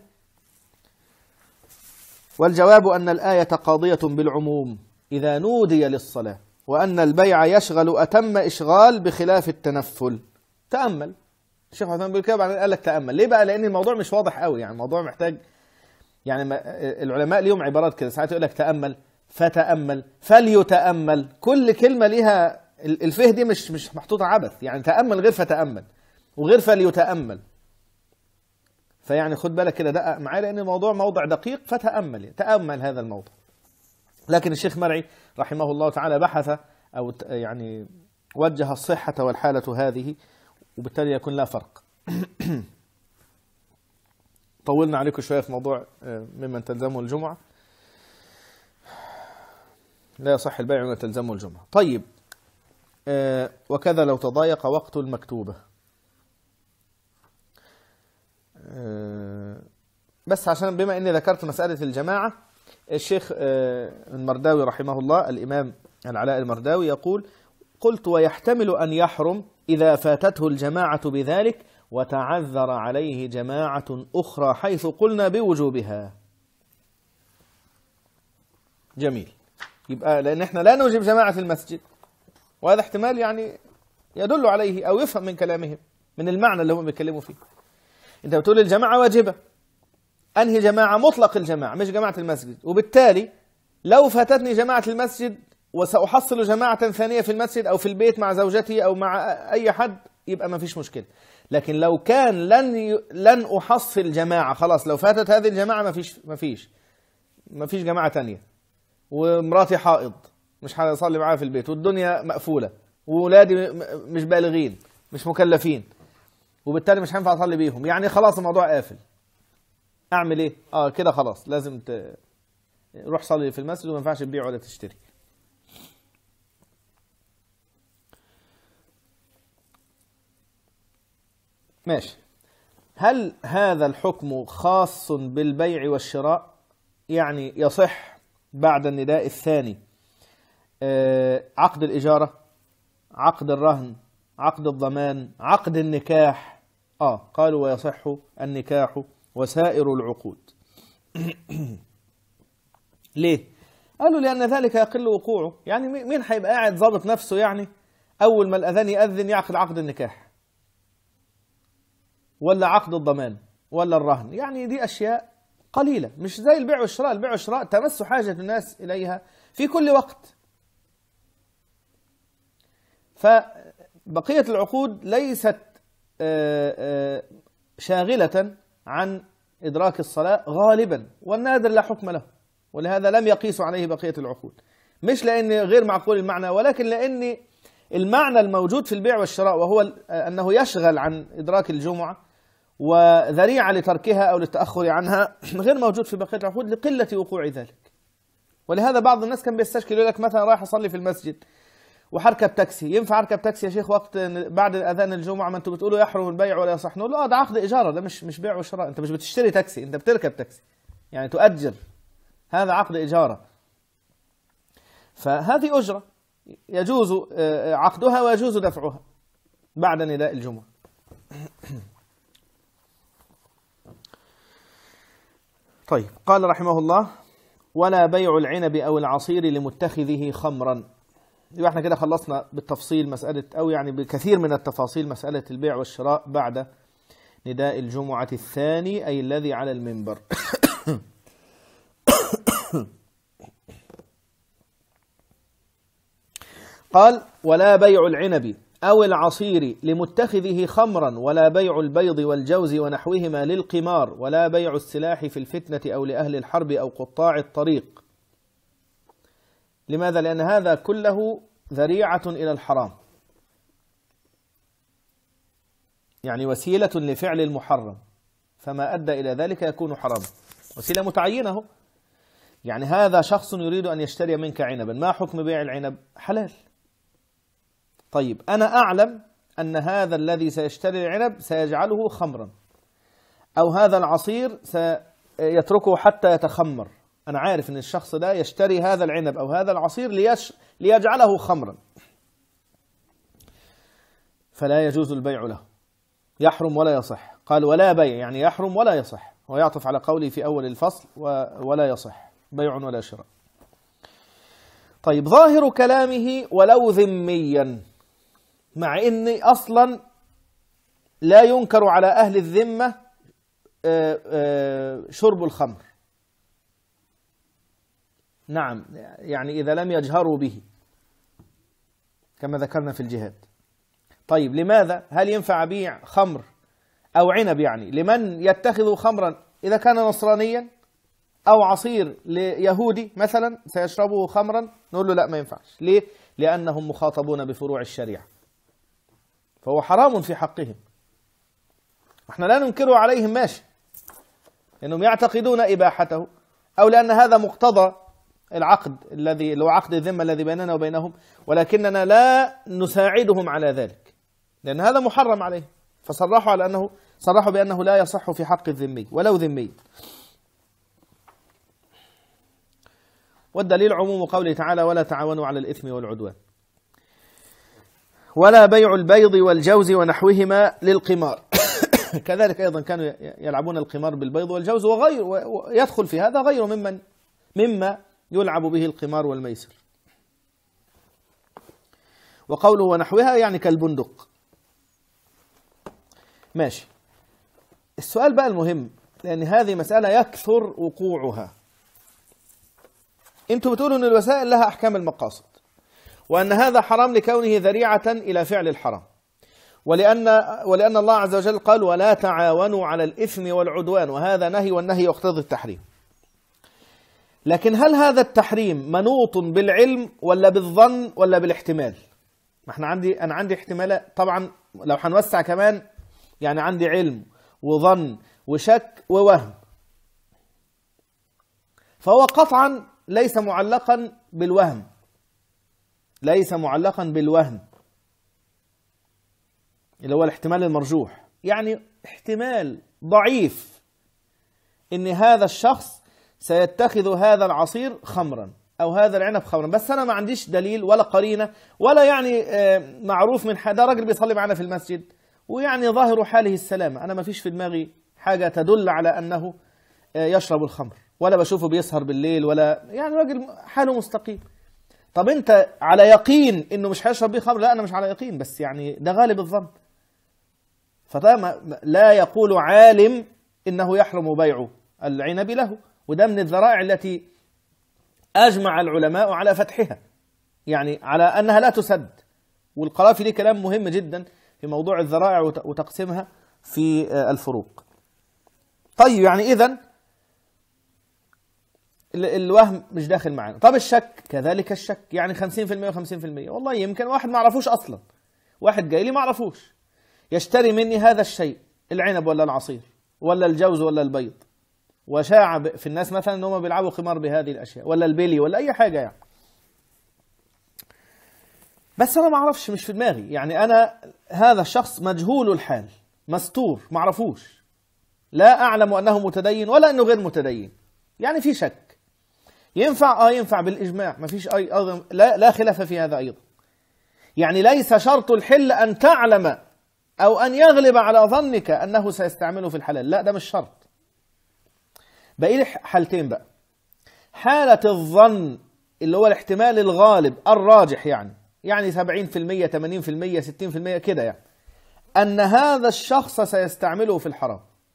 [SPEAKER 1] والجواب أن الآية قاضية بالعموم إذا نودي للصلاة، وأن البيع يشغل أتم إشغال بخلاف التنفل. تأمل الشيخ عثمان بيقول كده، بعدين قال لك تأمل. ليه بقى؟ لأن الموضوع مش واضح قوي، يعني الموضوع محتاج، يعني العلماء ليهم عبارات كده، ساعات يقول لك تأمل، فتأمل، فليتأمل. كل كلمة ليها الفه دي مش مش محطوطة عبث، يعني تأمل غير فتأمل وغير فليتأمل. فيعني خد بالك كده، دقق معايا، لأن الموضوع موضع دقيق، فتأمل، تأمل هذا الموضوع. لكن الشيخ مرعي رحمه الله تعالى بحث أو يعني وجه الصحة والحالة هذه، وبالتالي يكون لا فرق. طولنا عليكم شوية في موضوع ممن تلزمه الجمعة. لا يصح البيع ولا تلزمه الجمعة. طيب، وكذا لو تضايق وقت المكتوبة. بس عشان بما أني ذكرت مسألة الجماعة، الشيخ المرداوي رحمه الله، الإمام العلاء المرداوي يقول: قلت ويحتمل أن يحرم إذا فاتته الجماعة بذلك وتعذر عليه جماعة أخرى حيث قلنا بوجوبها. جميل. يبقى لأن احنا لا نوجب جماعة المسجد، وهذا احتمال يعني يدل عليه أو يفهم من كلامهم، من المعنى اللي هم بيتكلموا فيه. انت بتقول الجماعة واجبة، أنهي جماعة؟ مطلق الجماعة، مش جماعة المسجد. وبالتالي لو فاتتني جماعة المسجد وسأحصل جماعة ثانية في المسجد أو في البيت مع زوجتي أو مع أي حد، يبقى ما فيش مشكلة. لكن لو كان لن ي... لن أحصل جماعة، خلاص لو فاتت هذه الجماعة ما فيش ما فيش ما فيش جماعة تانية، ومراتي حائض مش هصلي معاها في البيت، والدنيا مقفولة، وولادي مش بالغين مش مكلفين، وبالتالي مش هينفع أصلي بيهم، يعني خلاص الموضوع قافل. أعمل إيه؟ آه كده خلاص لازم ت... روح صلي في المسجد، وما ينفعش تبيع ولا تشتري. ماشي. هل هذا الحكم خاص بالبيع والشراء؟ يعني يصح بعد النداء الثاني عقد الإجارة، عقد الرهن، عقد الضمان، عقد النكاح؟ آه قالوا ويصح النكاح وسائر العقود. ليه؟ قالوا لأن ذلك يقل وقوعه. يعني مين هيبقى قاعد ضابط نفسه يعني أول ما الأذان يأذن يعقد عقد النكاح ولا عقد الضمان ولا الرهن؟ يعني دي أشياء قليلة، مش زي البيع والشراء. البيع والشراء تمس حاجة الناس إليها في كل وقت. فبقية العقود ليست شاغلة عن إدراك الصلاة غالبا، والنادر لا حكم له، ولهذا لم يقيسوا عليه بقية العقود. مش لأن غير معقول المعنى، ولكن لأن المعنى الموجود في البيع والشراء، وهو أنه يشغل عن إدراك الجمعة وذريعة لتركها أو للتأخر عنها، غير موجود في بقية العقود لقلة وقوع ذلك. ولهذا بعض الناس كان بيستشكل، يقول لك مثلا رايح أصلي في المسجد وحركب تاكسي، ينفع أركب تاكسي يا شيخ وقت بعد أذان الجمعة؟ ما أنتوا بتقولوا يحرم البيع ولا يصح. نقول له ده عقد إجارة، ده مش مش بيع وشراء، أنت مش بتشتري تاكسي، أنت بتركب تاكسي، يعني تؤجر، هذا عقد إجارة. فهذه أجرة يجوز عقدها ويجوز دفعها بعد نداء الجمعة. طيب، قال رحمه الله: ولا بيع العنب أو العصير لمتخذه خمرا. يبقى احنا كده خلصنا بالتفصيل مسألة، أو يعني بكثير من التفاصيل، مسألة البيع والشراء بعد نداء الجمعة الثاني أي الذي على المنبر. قال ولا بيع العنب أو العصير لمتخذه خمرا، ولا بيع البيض والجوز ونحوهما للقمار، ولا بيع السلاح في الفتنة أو لأهل الحرب أو قطاع الطريق. لماذا؟ لأن هذا كله ذريعة إلى الحرام، يعني وسيلة لفعل المحرم، فما أدى إلى ذلك يكون حراما، وسيلة متعينة. يعني هذا شخص يريد أن يشتري منك عنبا، ما حكم بيع العنب؟ حلال. طيب أنا أعلم أن هذا الذي سيشتري العنب سيجعله خمرا، أو هذا العصير سيتركه حتى يتخمر، أنا عارف أن الشخص ده يشتري هذا العنب أو هذا العصير ليش ليجعله خمرا، فلا يجوز البيع له، يحرم ولا يصح. قال ولا بيع يعني يحرم ولا يصح، ويعطف على قولي في أول الفصل ولا يصح بيع ولا شراء. طيب ظاهر كلامه ولو ذميا، مع أن أصلا لا ينكر على أهل الذمة شرب الخمر، نعم، يعني إذا لم يجهروا به كما ذكرنا في الجهاد. طيب لماذا؟ هل ينفع بيع خمر أو عنب يعني لمن يتخذ خمرا إذا كان نصرانيا، أو عصير ليهودي مثلا سيشربه خمرا؟ نقول له لا ما ينفعش. ليه؟ لأنهم مخاطبون بفروع الشريعة، فهو حرام في حقهم، احنا لا ننكره عليهم ماشي، لأنهم يعتقدون إباحته، أو لأن هذا مقتضى العقد الذي لو عقد الذمة الذي بيننا وبينهم، ولكننا لا نساعدهم على ذلك، لأن هذا محرم عليه، فصرحوا على أنه صرحوا بأنه لا يصح في حق الذمي ولو ذمي. والدليل عموم قوله تعالى ولا تعاونوا على الإثم والعدوان. ولا بيع البيض والجوز ونحوهما للقمار. كذلك أيضا كانوا يلعبون القمار بالبيض والجوز، وغير ويدخل في هذا غير ممن مما يلعب به القمار والميسر. وقوله ونحوها يعني كالبندق. ماشي. السؤال بقى المهم، لأن هذه مسألة يكثر وقوعها. انتم بتقولوا أن الوسائل لها أحكام المقاصد، وأن هذا حرام لكونه ذريعة إلى فعل الحرام، ولأن ولأن الله عز وجل قال ولا تعاونوا على الإثم والعدوان، وهذا نهي، والنهي يقتضي التحريم. لكن هل هذا التحريم منوط بالعلم ولا بالظن ولا بالاحتمال؟ ما احنا عندي أنا عندي احتمالات طبعا، لو هنوسع كمان يعني عندي علم وظن وشك ووهم، فهو قطعا ليس معلقا بالوهم، ليس معلقا بالوهم اللي هو الاحتمال المرجوح، يعني احتمال ضعيف ان هذا الشخص سيتخذ هذا العصير خمرا او هذا العنب خمرا، بس انا ما عنديش دليل ولا قرينه ولا يعني معروف من حدا، راجل بيصلي معنا في المسجد ويعني ظاهر حاله السلامه، انا ما فيش في دماغي حاجه تدل على انه يشرب الخمر، ولا بشوفه بيسهر بالليل، ولا يعني راجل حاله مستقيم. طب انت على يقين انه مش هيشرب بيه خمر؟ لا انا مش على يقين، بس يعني ده غالب الظن. فده لا يقول عالم انه يحرم بيع العنب له، وده من الذرائع التي اجمع العلماء على فتحها، يعني على انها لا تسد. والقرافي ليه كلام مهم جدا في موضوع الذرائع وتقسيمها في الفروق. طيب يعني اذن الوهم مش داخل معانا. طب الشك كذلك، الشك يعني خمسين في المية وخمسين في المية، والله يمكن واحد ما عرفوش اصلا، واحد جاي لي ما عرفوش يشتري مني هذا الشيء، العنب ولا العصير ولا الجوز ولا البيض، وشاع في الناس مثلا ان هم بيلعبوا قمار بهذه الاشياء ولا البيلي ولا اي حاجه يعني، بس انا ما اعرفش، مش في دماغي، يعني انا هذا الشخص مجهول الحال مستور ما اعرفوش، لا اعلم انه متدين ولا انه غير متدين، يعني في شك. ينفع اه ينفع بالاجماع، ما فيش اي لا لا خلاف في هذا ايضا، يعني ليس شرط الحل ان تعلم او ان يغلب على ظنك انه سيستعمله في الحلال، لا ده مش شرط. باقي لي حالتين بقى، حالة الظن اللي هو الاحتمال الغالب الراجح، يعني يعني سبعين في المية ثمانين في المية ستين في المية كده يعني، أن هذا الشخص سيستعمله في الحرام.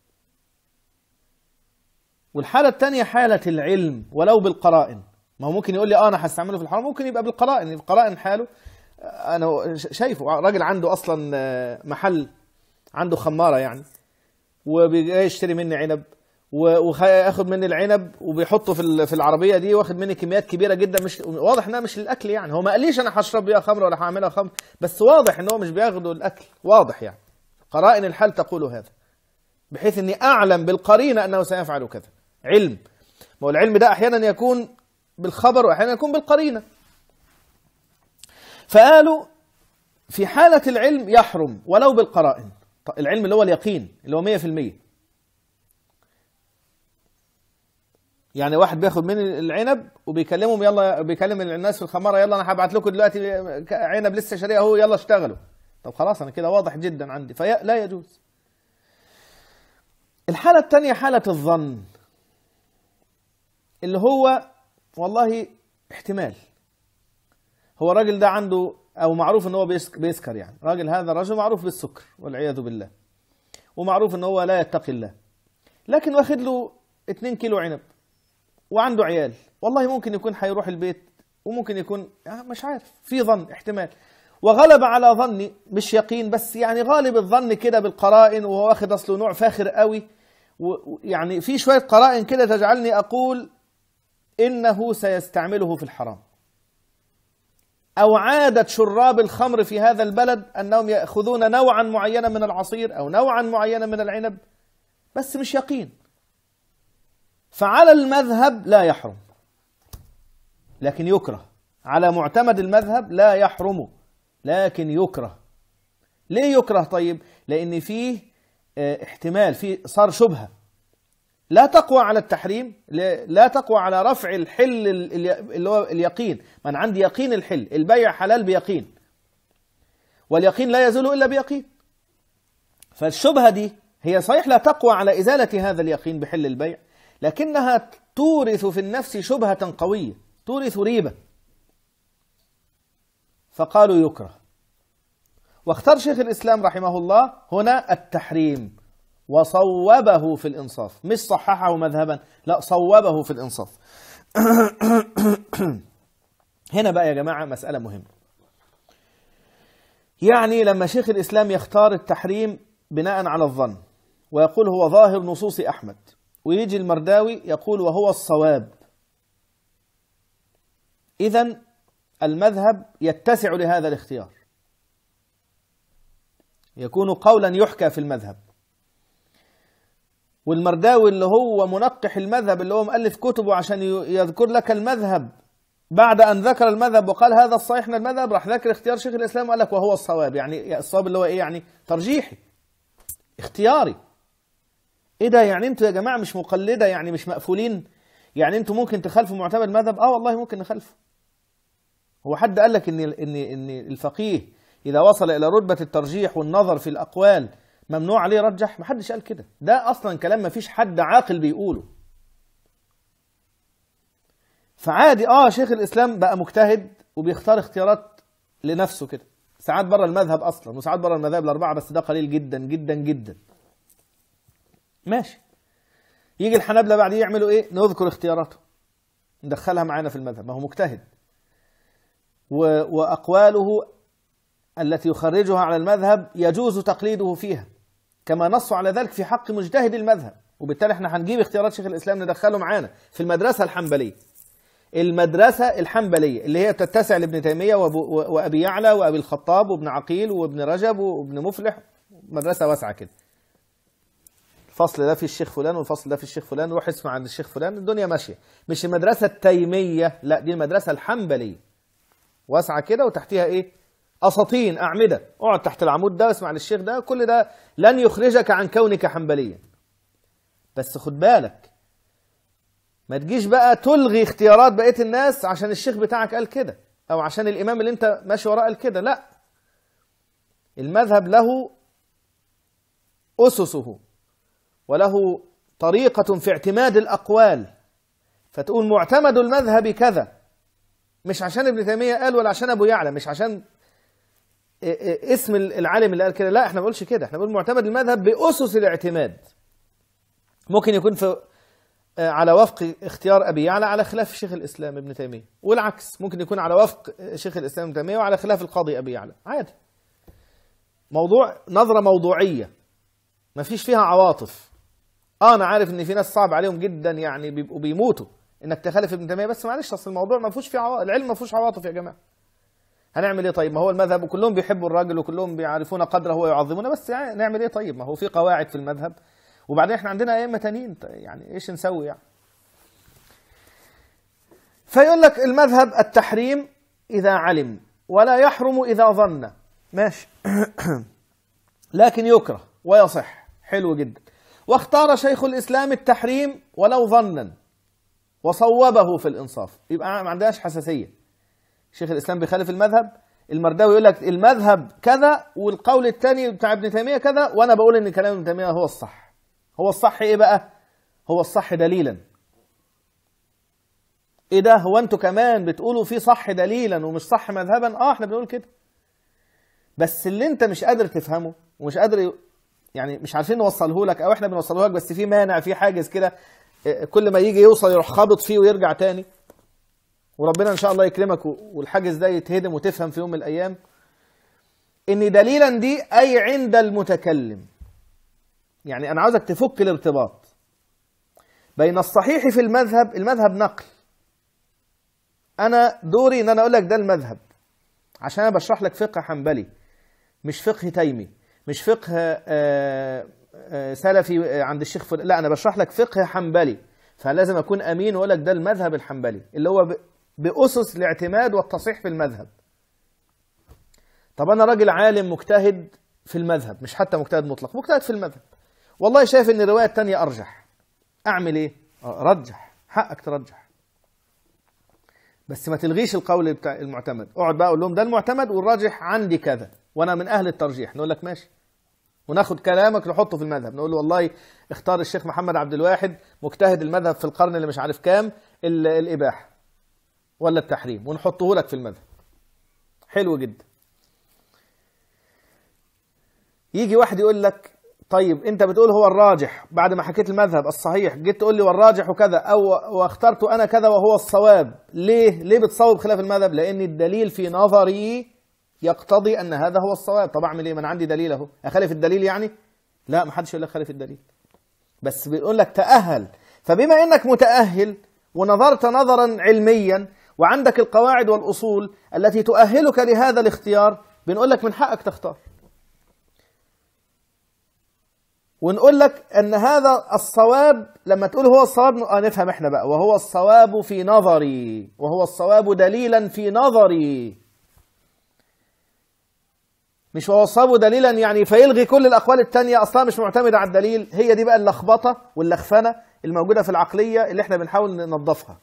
[SPEAKER 1] والحالة الثانية حالة العلم ولو بالقرائن. ما هو ممكن يقول لي اه انا هستعمله في الحرام، ممكن يبقى بالقرائن، القرائن حاله انا شايفه راجل عنده اصلا محل، عنده خماره يعني، وبيشتري مني عنب وياخد مني العنب وبيحطه في في العربيه دي، واخد مني كميات كبيره جدا، مش واضح انها مش للاكل يعني. هو ما قاليش انا هشرب بيها خمر ولا هعملها خمر، بس واضح ان هو مش بياخده الاكل، واضح يعني. قرائن الحال تقول هذا، بحيث اني اعلم بالقرينه انه سيفعل كذا. علم، ما هو العلم ده احيانا يكون بالخبر واحيانا يكون بالقرينه. فقالوا في حاله العلم يحرم ولو بالقرائن. العلم اللي هو اليقين اللي هو مية في المية. يعني واحد بياخد مني العنب وبيكلمهم، يلا بيكلم الناس في الخماره، يلا انا هبعت لكم دلوقتي عنب لسه شاريه اهو، يلا اشتغلوا. طب خلاص انا كده واضح جدا عندي، فلا يجوز. الحاله الثانيه حاله الظن، اللي هو والله احتمال، هو الراجل ده عنده، او معروف ان هو بيسكر يعني، راجل هذا الرجل معروف بالسكر والعياذ بالله، ومعروف ان هو لا يتقي الله، لكن واخد له اتنين كيلو عنب وعنده عيال، والله ممكن يكون هيروح البيت وممكن يكون مش عارف، في ظن احتمال، وغلب على ظني مش يقين، بس يعني غالب الظن كده بالقرائن، وهو واخد اصله نوع فاخر قوي، ويعني في شويه قرائن كده تجعلني اقول انه سيستعمله في الحرام. أو عادة شراب الخمر في هذا البلد أنهم يأخذون نوعا معينا من العصير أو نوعا معينا من العنب، بس مش يقين. فعلى المذهب لا يحرم، لكن يكره. على معتمد المذهب لا يحرم، لكن يكره. ليه يكره؟ طيب لأن فيه احتمال، فيه صار شبهة لا تقوى على التحريم، لا تقوى على رفع الحل اللي هو اليقين. من عندي يقين الحل، البيع حلال بيقين، واليقين لا يزول إلا بيقين. فالشبهة دي هي صحيح لا تقوى على إزالة هذا اليقين بحل البيع، لكنها تورث في النفس شبهة قوية، تورث ريبة، فقالوا يكره. واختار شيخ الإسلام رحمه الله هنا التحريم، وصوبه في الإنصاف، مش صححه مذهبا، لا صوبه في الإنصاف. هنا بقى يا جماعة مسألة مهمة. يعني لما شيخ الإسلام يختار التحريم بناء على الظن ويقول هو ظاهر نصوص أحمد، ويجي المرداوي يقول وهو الصواب، إذن المذهب يتسع لهذا الاختيار، يكون قولا يحكى في المذهب. والمرداوي اللي هو منقح المذهب، اللي هو مؤلف كتبه عشان يذكر لك المذهب، بعد أن ذكر المذهب وقال هذا الصحيح من المذهب، راح ذكر اختيار شيخ الإسلام وقال لك وهو الصواب. يعني الصواب اللي هو إيه؟ يعني ترجيحي، اختياري. إيه ده؟ يعني أنتوا يا جماعة مش مقلدة، يعني مش مقفولين، يعني أنتوا ممكن تخالفوا معتمد المذهب؟ آه والله ممكن نخالفه. هو حد قال لك إن إن إن الفقيه إذا وصل إلى رتبة الترجيح والنظر في الأقوال ممنوع عليه رجح؟ محدش قال كده، ده أصلا كلام ما فيش حد عاقل بيقوله. فعادي اه شيخ الإسلام بقى مجتهد وبيختار اختيارات لنفسه كده، ساعات بره المذهب أصلا وساعات بره المذاهب الأربعة، بس ده قليل جدا جدا جدا. ماشي. يجي الحنابلة بعد يعملوا ايه؟ نذكر اختياراته ندخلها معانا في المذهب، ما هو مجتهد، وأقواله التي يخرجها على المذهب يجوز تقليده فيها، كما نصوا على ذلك في حق مجتهد المذهب. وبالتالي احنا هنجيب اختيارات شيخ الإسلام ندخله معانا في المدرسة الحنبلية. المدرسة الحنبلية اللي هي تتسع لابن تيمية وأبي يعلى وأبي الخطاب وابن عقيل وابن رجب وابن مفلح، مدرسة واسعة كده. الفصل ده في الشيخ فلان والفصل ده في الشيخ فلان، روح اسمع عند الشيخ فلان، الدنيا ماشية. مش المدرسة التيمية، لا دي المدرسة الحنبلية، واسعة كده وتحتها ايه؟ أساطين، أعمدة. اقعد تحت العمود ده واسمع للشيخ ده، كل ده لن يخرجك عن كونك حنبليا. بس خد بالك ما تجيش بقى تلغي اختيارات بقية الناس عشان الشيخ بتاعك قال كده، أو عشان الإمام اللي أنت ماشي وراه قال كده. لا، المذهب له أسسه وله طريقة في اعتماد الأقوال، فتقول معتمد المذهب كذا، مش عشان ابن تيمية قال ولا عشان أبو يعلى، مش عشان اسم العالم اللي قال كده، لا احنا ما بنقولش كده، احنا بنقول معتمد المذهب بأسس الاعتماد. ممكن يكون في على وفق اختيار أبي يعلى على خلاف شيخ الإسلام ابن تيمية، والعكس ممكن يكون على وفق شيخ الإسلام ابن تيمية وعلى خلاف القاضي أبي يعلى، عادي. موضوع نظرة موضوعية ما فيش فيها عواطف. اه انا عارف ان في ناس صعب عليهم جدا يعني بيبقوا بيموتوا انك تخالف ابن تيمية، بس معلش اصل الموضوع ما فيهوش فيه عواطف، العلم ما فيهوش عواطف يا جماعة. هنعمل ايه طيب؟ ما هو المذهب وكلهم بيحبوا الراجل وكلهم بيعرفون قدره ويعظمونه، بس يعني نعمل ايه طيب؟ ما هو في قواعد في المذهب، وبعدين احنا عندنا ائمه تانيين، يعني ايش نسوي يعني؟ فيقول لك المذهب التحريم اذا علم ولا يحرم اذا ظن، ماشي. لكن يكره ويصح، حلو جدا. واختار شيخ الاسلام التحريم ولو ظنا وصوبه في الانصاف، يبقى ما عندناش حساسيه. شيخ الاسلام بيخالف المذهب، المرداوي يقول لك المذهب كذا والقول الثاني بتاع ابن تيميه كذا، وانا بقول ان كلام ابن تيميه هو الصح. هو الصح ايه بقى؟ هو الصح دليلا. ايه ده؟ هو انتوا كمان بتقولوا في صح دليلا ومش صح مذهبا؟ اه احنا بنقول كده. بس اللي انت مش قادر تفهمه ومش قادر يعني مش عارفين نوصله لك، او احنا بنوصله لك بس في مانع، في حاجز كده، كل ما يجي يوصل يروح خابط فيه ويرجع تاني. وربنا ان شاء الله يكرمك والحاجز ده يتهدم وتفهم في يوم من الايام ان دليلا دي اي عند المتكلم. يعني انا عاوزك تفك الارتباط بين الصحيح في المذهب، المذهب نقل، انا دوري ان انا اقول لك ده المذهب عشان انا بشرح لك فقه حنبلي مش فقه تيمي، مش فقه آآ آآ سلفي عند الشيخ فل... لا انا بشرح لك فقه حنبلي، فلازم اكون امين واقول لك ده المذهب الحنبلي اللي هو ب... بأسس الاعتماد والتصحيح في المذهب. طب أنا راجل عالم مجتهد في المذهب، مش حتى مجتهد مطلق، مجتهد في المذهب، والله شايف إن الرواية التانية أرجح، أعمل إيه؟ رجح، حقك ترجح، بس ما تلغيش القول بتاع المعتمد. اقعد بقى أقول لهم ده المعتمد والراجح عندي كذا وأنا من أهل الترجيح، نقول لك ماشي، وناخد كلامك نحطه في المذهب، نقول له والله اختار الشيخ محمد عبد الواحد مجتهد المذهب في القرن اللي مش عارف كام الإباحة ولا التحريم، ونحطه لك في المذهب. حلو جدا. يجي واحد يقول لك طيب انت بتقول هو الراجح بعد ما حكيت المذهب الصحيح، جيت تقول لي والراجح وكذا او واخترت انا كذا وهو الصواب، ليه؟ ليه بتصوب خلاف المذهب؟ لان الدليل في نظري يقتضي ان هذا هو الصواب. طب اعمل ايه؟ ما انا عندي دليل اهو، اخالف الدليل يعني؟ لا، ما حدش يقول لك خالف الدليل، بس بيقول لك تأهل. فبما انك متأهل ونظرت نظرا علميا وعندك القواعد والأصول التي تؤهلك لهذا الاختيار، بنقول لك من حقك تختار، ونقول لك أن هذا الصواب. لما تقول هو الصواب نفهم احنا بقى، وهو الصواب في نظري، وهو الصواب دليلا في نظري، مش وهو الصواب دليلا يعني فيلغي كل الأقوال التانية أصلا مش معتمدة على الدليل. هي دي بقى اللخبطة واللخفنة الموجودة في العقلية اللي احنا بنحاول ننظفها.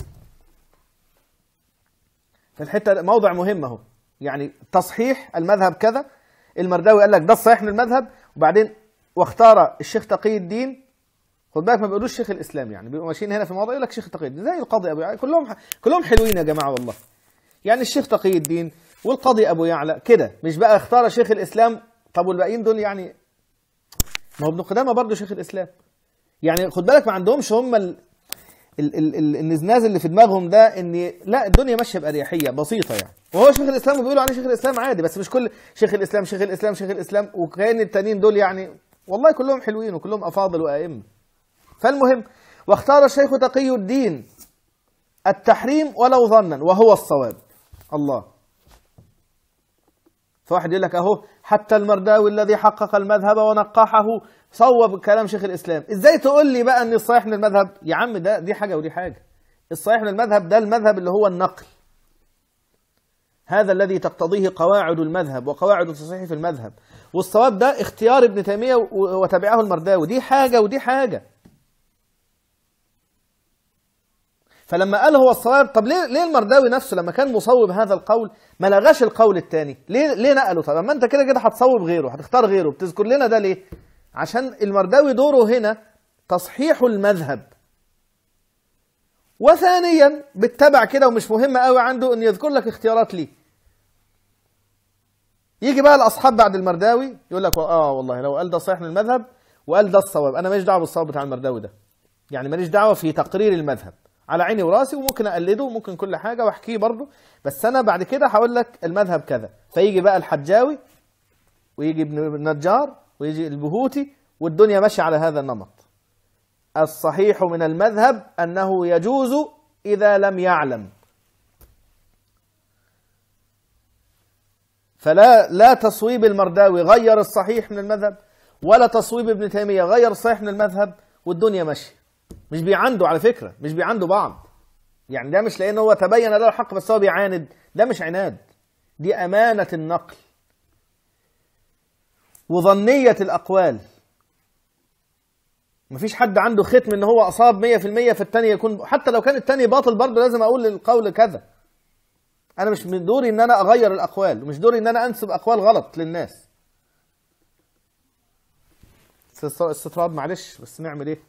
[SPEAKER 1] الحته موضع مهم اهو، يعني تصحيح المذهب كذا، المرداوي قال لك ده الصحيح من المذهب، وبعدين واختار الشيخ تقي الدين. خد بالك ما بيقولوش شيخ الاسلام، يعني بيبقوا ماشيين هنا في موضوع يقول لك شيخ تقي الدين زي القاضي ابو يعلى، كلهم كلهم حلوين يا جماعه والله. يعني الشيخ تقي الدين والقاضي ابو يعلى كده، مش بقى اختار شيخ الاسلام. طب والباقيين دول يعني ما هو ابن قدامه برضه شيخ الاسلام. يعني خد بالك ما عندهمش هم ال... ال ال ال النزناز اللي في دماغهم ده ان لا الدنيا ماشيه باريحيه بسيطه يعني، وهو شيخ الاسلام وبيقولوا عليه شيخ الاسلام عادي، بس مش كل شيخ الاسلام شيخ الاسلام شيخ الاسلام، وكان التانيين دول يعني والله كلهم حلوين وكلهم افاضل وائمه. فالمهم واختار الشيخ تقي الدين التحريم ولو ظنا وهو الصواب. الله. فواحد يقول لك اهو حتى المرداوي الذي حقق المذهب ونقحه صوب كلام شيخ الاسلام. ازاي تقول لي بقى ان الصحيح من المذهب؟ يا عم ده دي حاجه ودي حاجه. الصحيح من المذهب ده المذهب اللي هو النقل، هذا الذي تقتضيه قواعد المذهب وقواعد التصحيح في المذهب، والصواب ده اختيار ابن تيميه وتبعه المرداوي، دي حاجه ودي حاجه. فلما قال هو الصواب، طب ليه ليه المرداوي نفسه لما كان مصوب هذا القول ما لغاش القول الثاني؟ ليه ليه نقله؟ طب اما انت كده كده هتصوب غيره، هتختار غيره، بتذكر لنا ده ليه؟ عشان المرداوي دوره هنا تصحيح المذهب، وثانيا بالتبع كده ومش مهم قوي عنده ان يذكر لك اختيارات ليه. يجي بقى الأصحاب بعد المرداوي يقول لك آه والله لو قال ده صحيح من المذهب وقال ده الصواب، أنا ماليش دعوة بالصواب بتاع المرداوي ده، يعني ماليش دعوة في تقرير المذهب، على عيني وراسي وممكن أقلده وممكن كل حاجة وأحكيه برضه، بس أنا بعد كده هقول لك المذهب كذا. فيجي بقى الحجاوي ويجي ابن النجار ويجي البهوتي والدنيا ماشية على هذا النمط. الصحيح من المذهب أنه يجوز إذا لم يعلم، فلا لا تصويب المرداوي غير الصحيح من المذهب، ولا تصويب ابن تيمية غير الصحيح من المذهب، والدنيا ماشية. مش بيعندوا على فكرة، مش بيعندوا بعض، يعني ده مش لأنه هو تبين له الحق بس هو بيعاند، ده مش عناد، دي أمانة النقل وظنية الأقوال. مفيش حد عنده ختم ان هو أصاب مية في المية في التاني يكون، حتى لو كان التاني باطل برضه لازم أقول للقول كذا. أنا مش من دوري إن أنا أغير الأقوال، ومش دوري إن أنا أنسب أقوال غلط للناس. استطراد معلش، بس نعمل إيه؟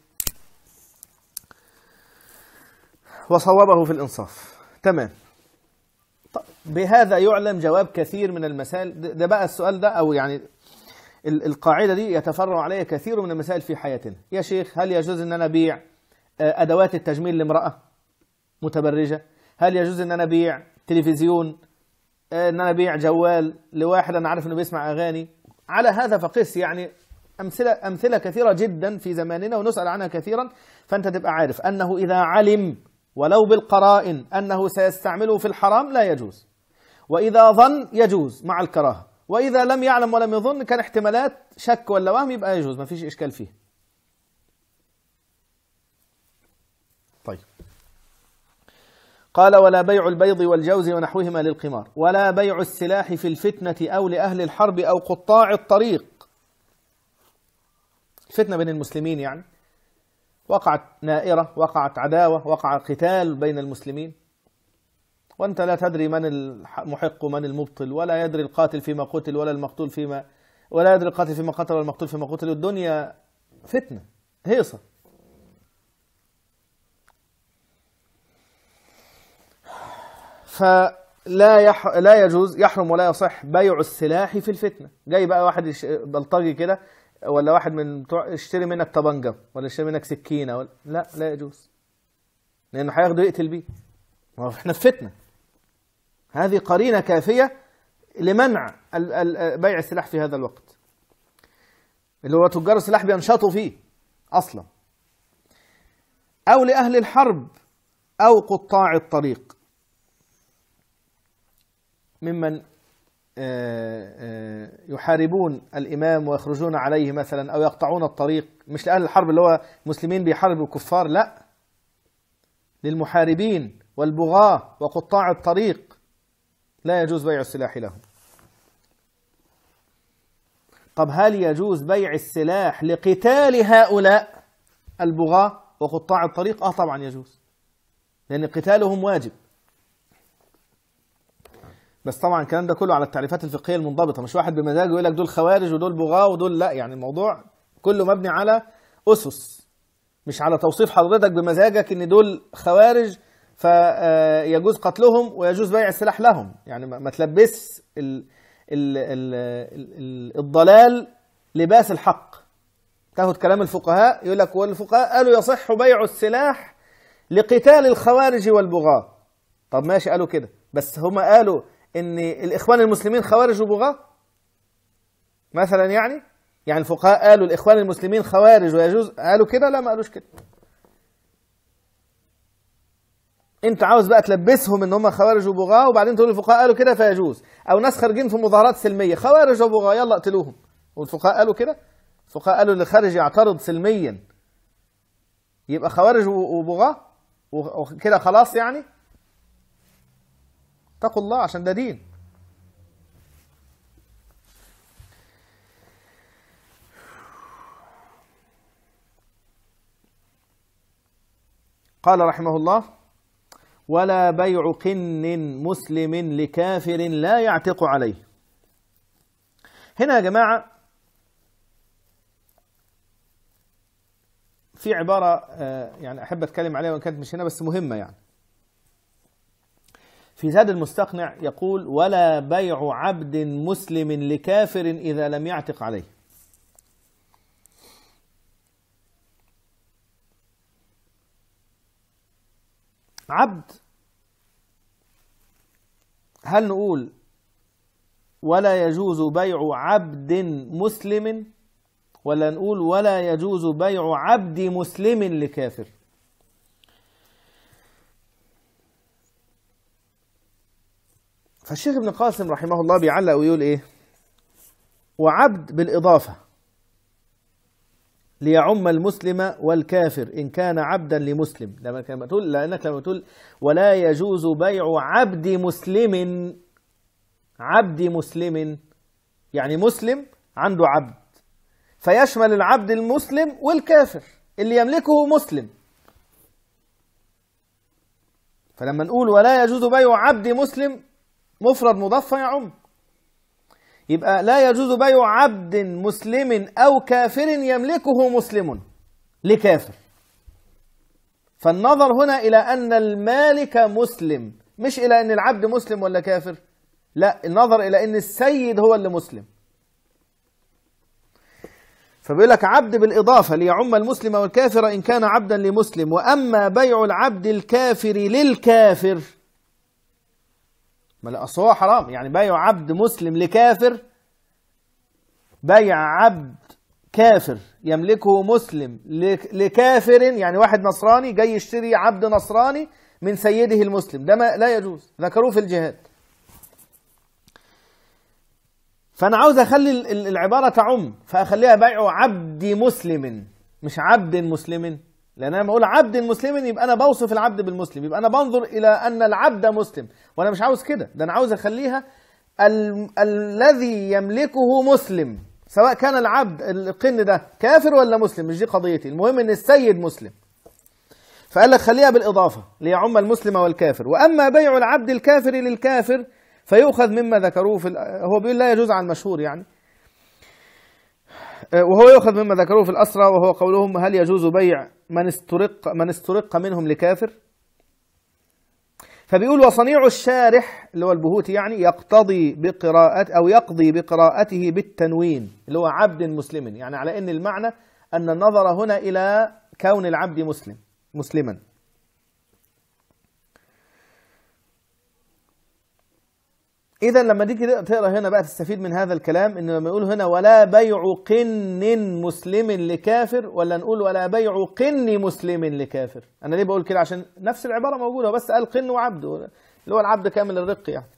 [SPEAKER 1] وصوبه في الإنصاف. تمام. طب بهذا يعلم جواب كثير من المسائل. ده بقى السؤال ده، أو يعني القاعدة دي يتفرع عليها كثير من المسائل في حياتنا. يا شيخ هل يجوز إن أنا أبيع أدوات التجميل لامرأة متبرجة؟ هل يجوز إن أنا أبيع تلفزيون، إن أنا أبيع جوال لواحد أنا عارف إنه بيسمع أغاني؟ على هذا فقس، يعني أمثلة أمثلة كثيرة جدا في زماننا ونسأل عنها كثيرا. فأنت تبقى عارف أنه إذا علم ولو بالقرائن أنه سيستعمله في الحرام لا يجوز، وإذا ظن يجوز مع الكراهة، وإذا لم يعلم ولم يظن كان احتمالات شك ولا وهم يبقى يجوز، ما فيش إشكال فيه. طيب، قال ولا بيع البيض والجوز ونحوهما للقمار، ولا بيع السلاح في الفتنة أو لأهل الحرب أو قطاع الطريق. الفتنة بين المسلمين، يعني وقعت نائرة، وقعت عداوة، وقع قتال بين المسلمين، وأنت لا تدري من المحق ومن المبطل، ولا يدري القاتل فيما قتل ولا المقتول فيما ولا يدري القاتل فيما قتل ولا المقتول فيما قتل، الدنيا فتنة هيصة. فلا يح... لا يجوز، يحرم ولا يصح بيع السلاح في الفتنة. جاي بقى واحد يش... بلطجي كده، ولا واحد من بتوع يشتري منك طبنجة ولا يشتري منك سكينة ولا... لا لا يجوز، لأنه هياخده يقتل بيه. احنا في فتنة، هذه قرينة كافية لمنع ال... ال... بيع السلاح في هذا الوقت، اللي هو تجار السلاح بينشطوا فيه أصلا. أو لأهل الحرب أو قطاع الطريق، ممن يحاربون الإمام ويخرجون عليه مثلا، أو يقطعون الطريق. مش لأهل الحرب اللي هو مسلمين بيحاربوا الكفار، لا، للمحاربين والبغاة وقطاع الطريق لا يجوز بيع السلاح لهم. طب هل يجوز بيع السلاح لقتال هؤلاء البغاة وقطاع الطريق؟ آه طبعا يجوز، لأن قتالهم واجب. بس طبعا الكلام ده كله على التعريفات الفقهية المنضبطة، مش واحد بمزاجه يقول لك دول خوارج ودول بغاة ودول لا، يعني الموضوع كله مبني على أسس، مش على توصيف حضرتك بمزاجك ان دول خوارج فيجوز قتلهم ويجوز بيع السلاح لهم. يعني ما تلبس ال ال ال ال الضلال لباس الحق. تاخد كلام الفقهاء يقول لك والفقهاء قالوا يصح بيع السلاح لقتال الخوارج والبغاة. طب ماشي، قالوا كده، بس هما قالوا ان الاخوان المسلمين خوارج وبغاة مثلا، يعني يعني الفقهاء قالوا الاخوان المسلمين خوارج ويجوز، قالوا كده؟ لا، ما قالوش كده. انت عاوز بقى تلبسهم ان هم خوارج وبغاة، وبعدين تقول الفقهاء قالوا كده فيجوز. او ناس خارجين في مظاهرات سلمية خوارج وبغاة، يلا اقتلوهم، والفقهاء قالوا كده. الفقهاء قالوا اللي خارج يعترض سلميا يبقى خوارج وبغاة وكده خلاص. يعني اتقوا الله عشان ده دين. قال رحمه الله ولا بيع قن مسلم لكافر لا يعتق عليه. هنا يا جماعة في عبارة يعني أحب أتكلم عليها وإن كانت مش هنا بس مهمة. يعني في زاد المستقنع يقول ولا بيع عبد مسلم لكافر إذا لم يعتق عليه. عبد، هل نقول ولا يجوز بيع عبد مسلم، ولا نقول ولا يجوز بيع عبد مسلم لكافر؟ فالشيخ ابن قاسم رحمه الله بيعلق ويقول ايه؟ وعبد بالإضافة ليعم المسلم والكافر إن كان عبدا لمسلم. لما تقول لأنك لما تقول ولا يجوز بيع عبد مسلم، عبد مسلم يعني مسلم عنده عبد، فيشمل العبد المسلم والكافر اللي يملكه مسلم. فلما نقول ولا يجوز بيع عبد مسلم مفرد مضاف يعم، يبقى لا يجوز بيع عبد مسلم أو كافر يملكه مسلم لكافر. فالنظر هنا إلى أن المالك مسلم، مش إلى أن العبد مسلم ولا كافر، لا، النظر إلى أن السيد هو اللي مسلم. فبيقول لك عبد بالإضافة ليعم المسلم والكافر إن كان عبدا لمسلم. وأما بيع العبد الكافر للكافر، ما لا أصل هو حرام، يعني بيع عبد مسلم لكافر، بيع عبد كافر يملكه مسلم لكافر، يعني واحد نصراني جاي يشتري عبد نصراني من سيده المسلم، ده ما لا يجوز، ذكروه في الجهاد. فأنا عاوز أخلي العبارة تعم، فأخليها بيع عبد مسلم مش عبد مسلم، لأن أنا بقول عبد مسلم يبقى أنا بوصف العبد بالمسلم، يبقى أنا بنظر إلى أن العبد مسلم، وأنا مش عاوز كده، ده أنا عاوز أخليها ال الذي يملكه مسلم، سواء كان العبد القن ده كافر ولا مسلم، مش دي قضيتي، المهم أن السيد مسلم. فقال لك خليها بالإضافة ليعم المسلم والكافر. وأما بيع العبد الكافر للكافر فيؤخذ مما ذكروه في هو بيقول لا يجوز عن المشهور يعني، وهو يؤخذ مما ذكروه في الأسرى، وهو قولهم هل يجوز بيع من استرق من استرق منهم لكافر. فبيقول وصنيع الشارح اللي هو البهوتي يعني يقتضي بقراءة أو يقضي بقراءته بالتنوين اللي هو عبد مسلم، يعني على أن المعنى أن النظر هنا إلى كون العبد مسلم مسلما. إذا لما تيجي تقرأ هنا بقى تستفيد من هذا الكلام، إنه لما يقول هنا ولا بيع قن مسلم لكافر، ولا نقول ولا بيع قن مسلم لكافر. أنا ليه بقول كده؟ عشان نفس العبارة موجودة، بس قال قن وعبد اللي هو العبد كامل الرق يعني.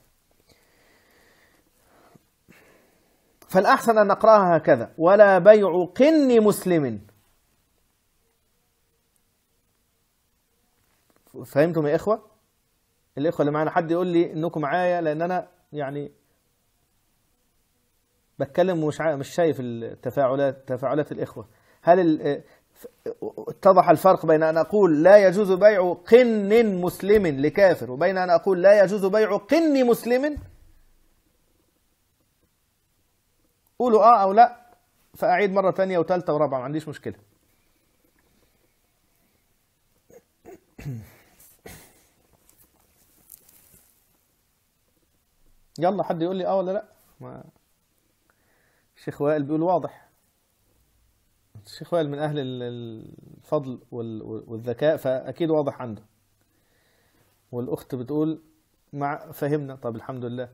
[SPEAKER 1] فالأحسن أن نقرأها هكذا ولا بيع قن مسلم. فهمتم يا إخوة؟ الإخوة اللي معانا حد يقول لي إنكم معايا، لأن أنا يعني بتكلم ومش مش شايف التفاعلات تفاعلات الإخوة. هل اتضح الفرق بين أن أقول لا يجوز بيع قن مسلم لكافر وبين أن أقول لا يجوز بيع قن مسلم؟ قولوا آه أو لا، فأعيد مرة ثانية وثالثة ورابعة، ما عنديش مشكلة. يلا حد يقول لي اه ولا لا. ما الشيخ وائل بيقول واضح. الشيخ وائل من اهل الفضل والذكاء، فاكيد واضح عنده. والاخت بتقول مع فهمنا. طب الحمد لله،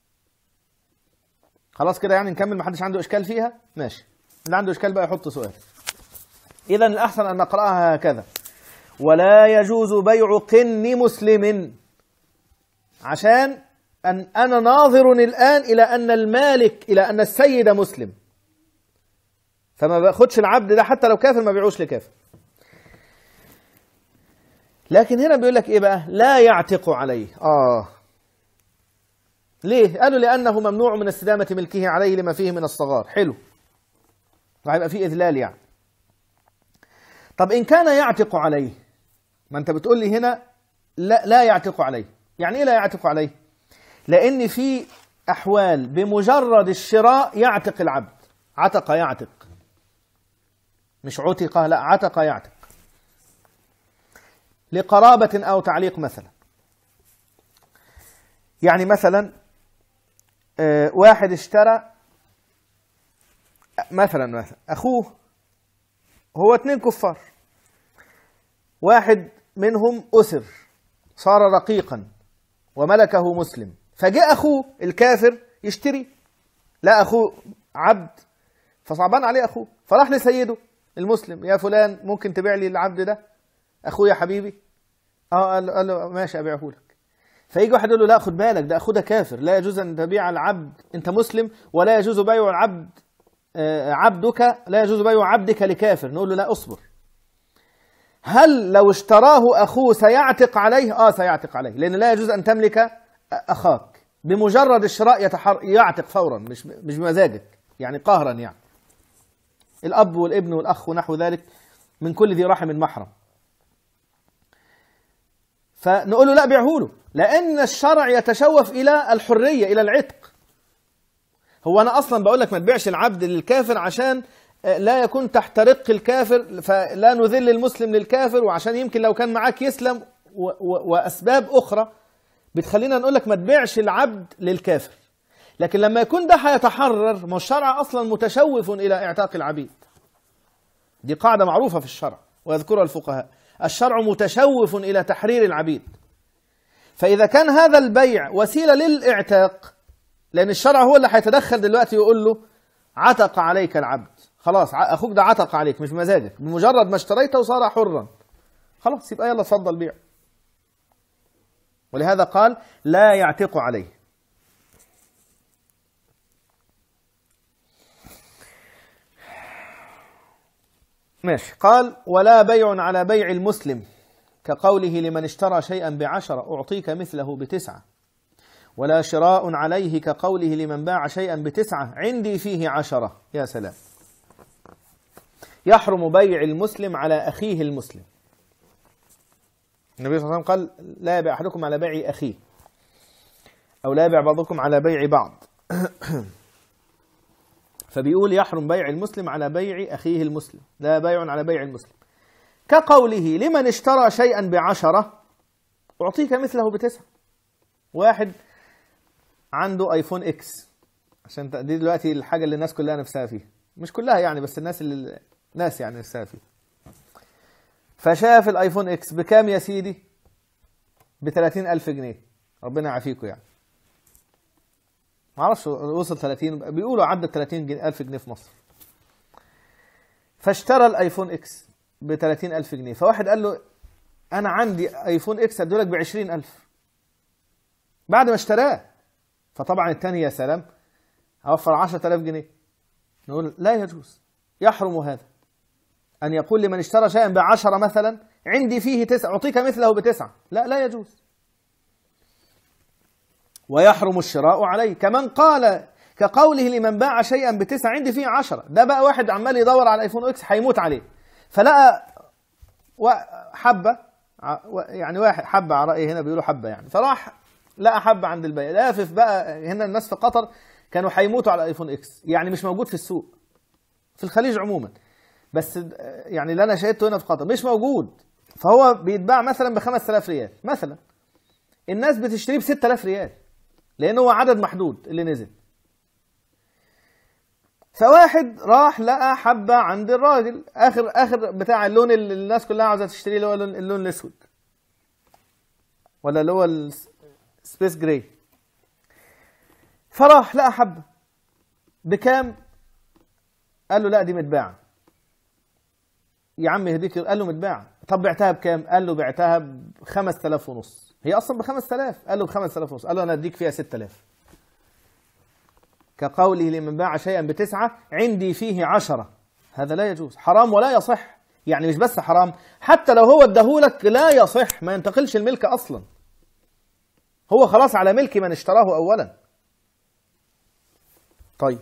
[SPEAKER 1] خلاص كده يعني نكمل، ما حدش عنده اشكال فيها. ماشي، اللي عنده اشكال بقى يحط سؤال. اذا الاحسن ان نقراها هكذا ولا يجوز بيع قن مسلم، عشان أن أنا ناظر الآن إلى أن المالك إلى أن السيد مسلم، فما باخدش العبد ده حتى لو كافر، ما بيعوش لكافر. لكن هنا بيقول لك إيه بقى؟ لا يعتق عليه. آه ليه؟ قالوا لأنه ممنوع من استدامة ملكه عليه لما فيه من الصغار. حلو، وهيبقى فيه إذلال يعني. طب إن كان يعتق عليه، ما أنت بتقول لي هنا لا, لا يعتق عليه. يعني إيه لا يعتق عليه؟ لأن في أحوال بمجرد الشراء يعتق العبد. عتق يعتق، مش عتق، لا، عتق يعتق، لقرابة أو تعليق مثلا. يعني مثلا آه واحد اشترى مثلا مثلا أخوه، هو اتنين كفار، واحد منهم أسر صار رقيقا وملكه مسلم، فجاء أخوه الكافر يشتري، لا أخوه عبد فصعبان عليه أخوه، فراح لسيده المسلم، يا فلان ممكن تبيع لي العبد ده أخوه يا حبيبي؟ اه قال له, قال له ماشي أبيعه لك. فيجي واحد يقول له لا خد بالك ده أخوه ده كافر، لا يجوز أن تبيع العبد، أنت مسلم ولا يجوز بيع العبد آه عبدك، لا يجوز بيع عبدك لكافر. نقول له لا أصبر، هل لو اشتراه أخوه سيعتق عليه؟ آه سيعتق عليه، لأن لا يجوز أن تملك أخاك، بمجرد الشراء يتحر... يعتق فورا، مش مش بمزاجك، يعني قهرا، يعني الأب والابن والأخ ونحو ذلك من كل ذي رحم محرم. فنقول له لا بيعه له، لأن الشرع يتشوف إلى الحرية، إلى العتق. هو أنا أصلا بقول لك ما تبيعش العبد للكافر عشان لا يكون تحت رق الكافر، فلا نذل المسلم للكافر، وعشان يمكن لو كان معاك يسلم، و... و... وأسباب أخرى بتخلينا نقول لك ما تبيعش العبد للكافر. لكن لما يكون ده هيتحرر، ما الشرع أصلا متشوف إلى إعتاق العبيد، دي قاعدة معروفة في الشرع ويذكرها الفقهاء، الشرع متشوف إلى تحرير العبيد. فإذا كان هذا البيع وسيلة للإعتاق، لأن الشرع هو اللي هيتدخل دلوقتي يقول له عتق عليك العبد، خلاص أخوك ده عتق عليك مش مزاجك، بمجرد ما اشتريته وصار حرا خلاص، يبقى يلا اتفضل بيع. ولهذا قال لا يعتق عليه. ماشي. قال ولا بيع على بيع المسلم كقوله لمن اشترى شيئا بعشرة أعطيك مثله بتسعة، ولا شراء عليه كقوله لمن باع شيئا بتسعة عندي فيه عشرة. يا سلام. يحرم بيع المسلم على أخيه المسلم. النبي صلى الله عليه وسلم قال لا يبيع أحدكم على بيع أخيه، أو لا يبيع بعضكم على بيع بعض. فبيقول يحرم بيع المسلم على بيع أخيه المسلم، لا بيع على بيع المسلم. كقوله لمن اشترى شيئا بعشرة أعطيك مثله بتسعة. واحد عنده ايفون اكس، عشان دي دلوقتي الحاجة اللي الناس كلها نفسها فيها، مش كلها يعني بس الناس اللي الناس يعني نفسها فيها. فشاف الايفون اكس بكام يا سيدي؟ بثلاثين ألف جنيه، ربنا يعافيكم يعني، معرفش وصل ثلاثين، بيقولوا عدى ثلاثين ألف جنيه في مصر. فاشترى الايفون اكس بثلاثين ألف جنيه، فواحد قال له انا عندي ايفون اكس ادولك بعشرين ألف بعد ما اشتراه. فطبعا الثاني يا سلام اوفر عشرة آلاف جنيه. نقول لا يجوز، يحرم هذا أن يقول لمن اشترى شيئا بعشرة مثلا عندي فيه تسعة أعطيك مثله بتسعة، لا لا يجوز. ويحرم الشراء عليه كمن قال كقوله لمن باع شيئا بتسعة عندي فيه عشرة. ده بقى واحد عمال يدور على ايفون اكس هيموت عليه، فلقى حبة، يعني واحد حبة على رأيي هنا بيقولوا حبة يعني، فراح لقى حبة عند البيع، لافف بقى. هنا الناس في قطر كانوا هيموتوا على ايفون اكس، يعني مش موجود في السوق في الخليج عموما، بس يعني اللي انا شاهدته هنا في قطر مش موجود. فهو بيتباع مثلا ب خمسة آلاف ريال مثلا، الناس بتشتريه ب ستة آلاف ريال لانه هو عدد محدود اللي نزل. فواحد راح لقى حبة عند الراجل اخر اخر بتاع اللون اللي الناس كلها عاوزه تشتريه، اللي هو اللون الاسود ولا اللي هو السبيس جراي. فراح لقى حبة بكام؟ قال له لا دي متباعه. يا عم يهديك، قال له متباعه. طب بعتها بكام؟ قال له بعتها ب خمسة آلاف ونص، هي اصلا ب خمسة آلاف. قال له ب خمسة آلاف ونص. قال له انا اديك فيها ستة آلاف. كقوله لمن باع شيئا بتسعة عندي فيه عشرة. هذا لا يجوز، حرام ولا يصح. يعني مش بس حرام، حتى لو هو اداهولك لا يصح، ما ينتقلش الملك اصلا، هو خلاص على ملك من اشتراه اولا. طيب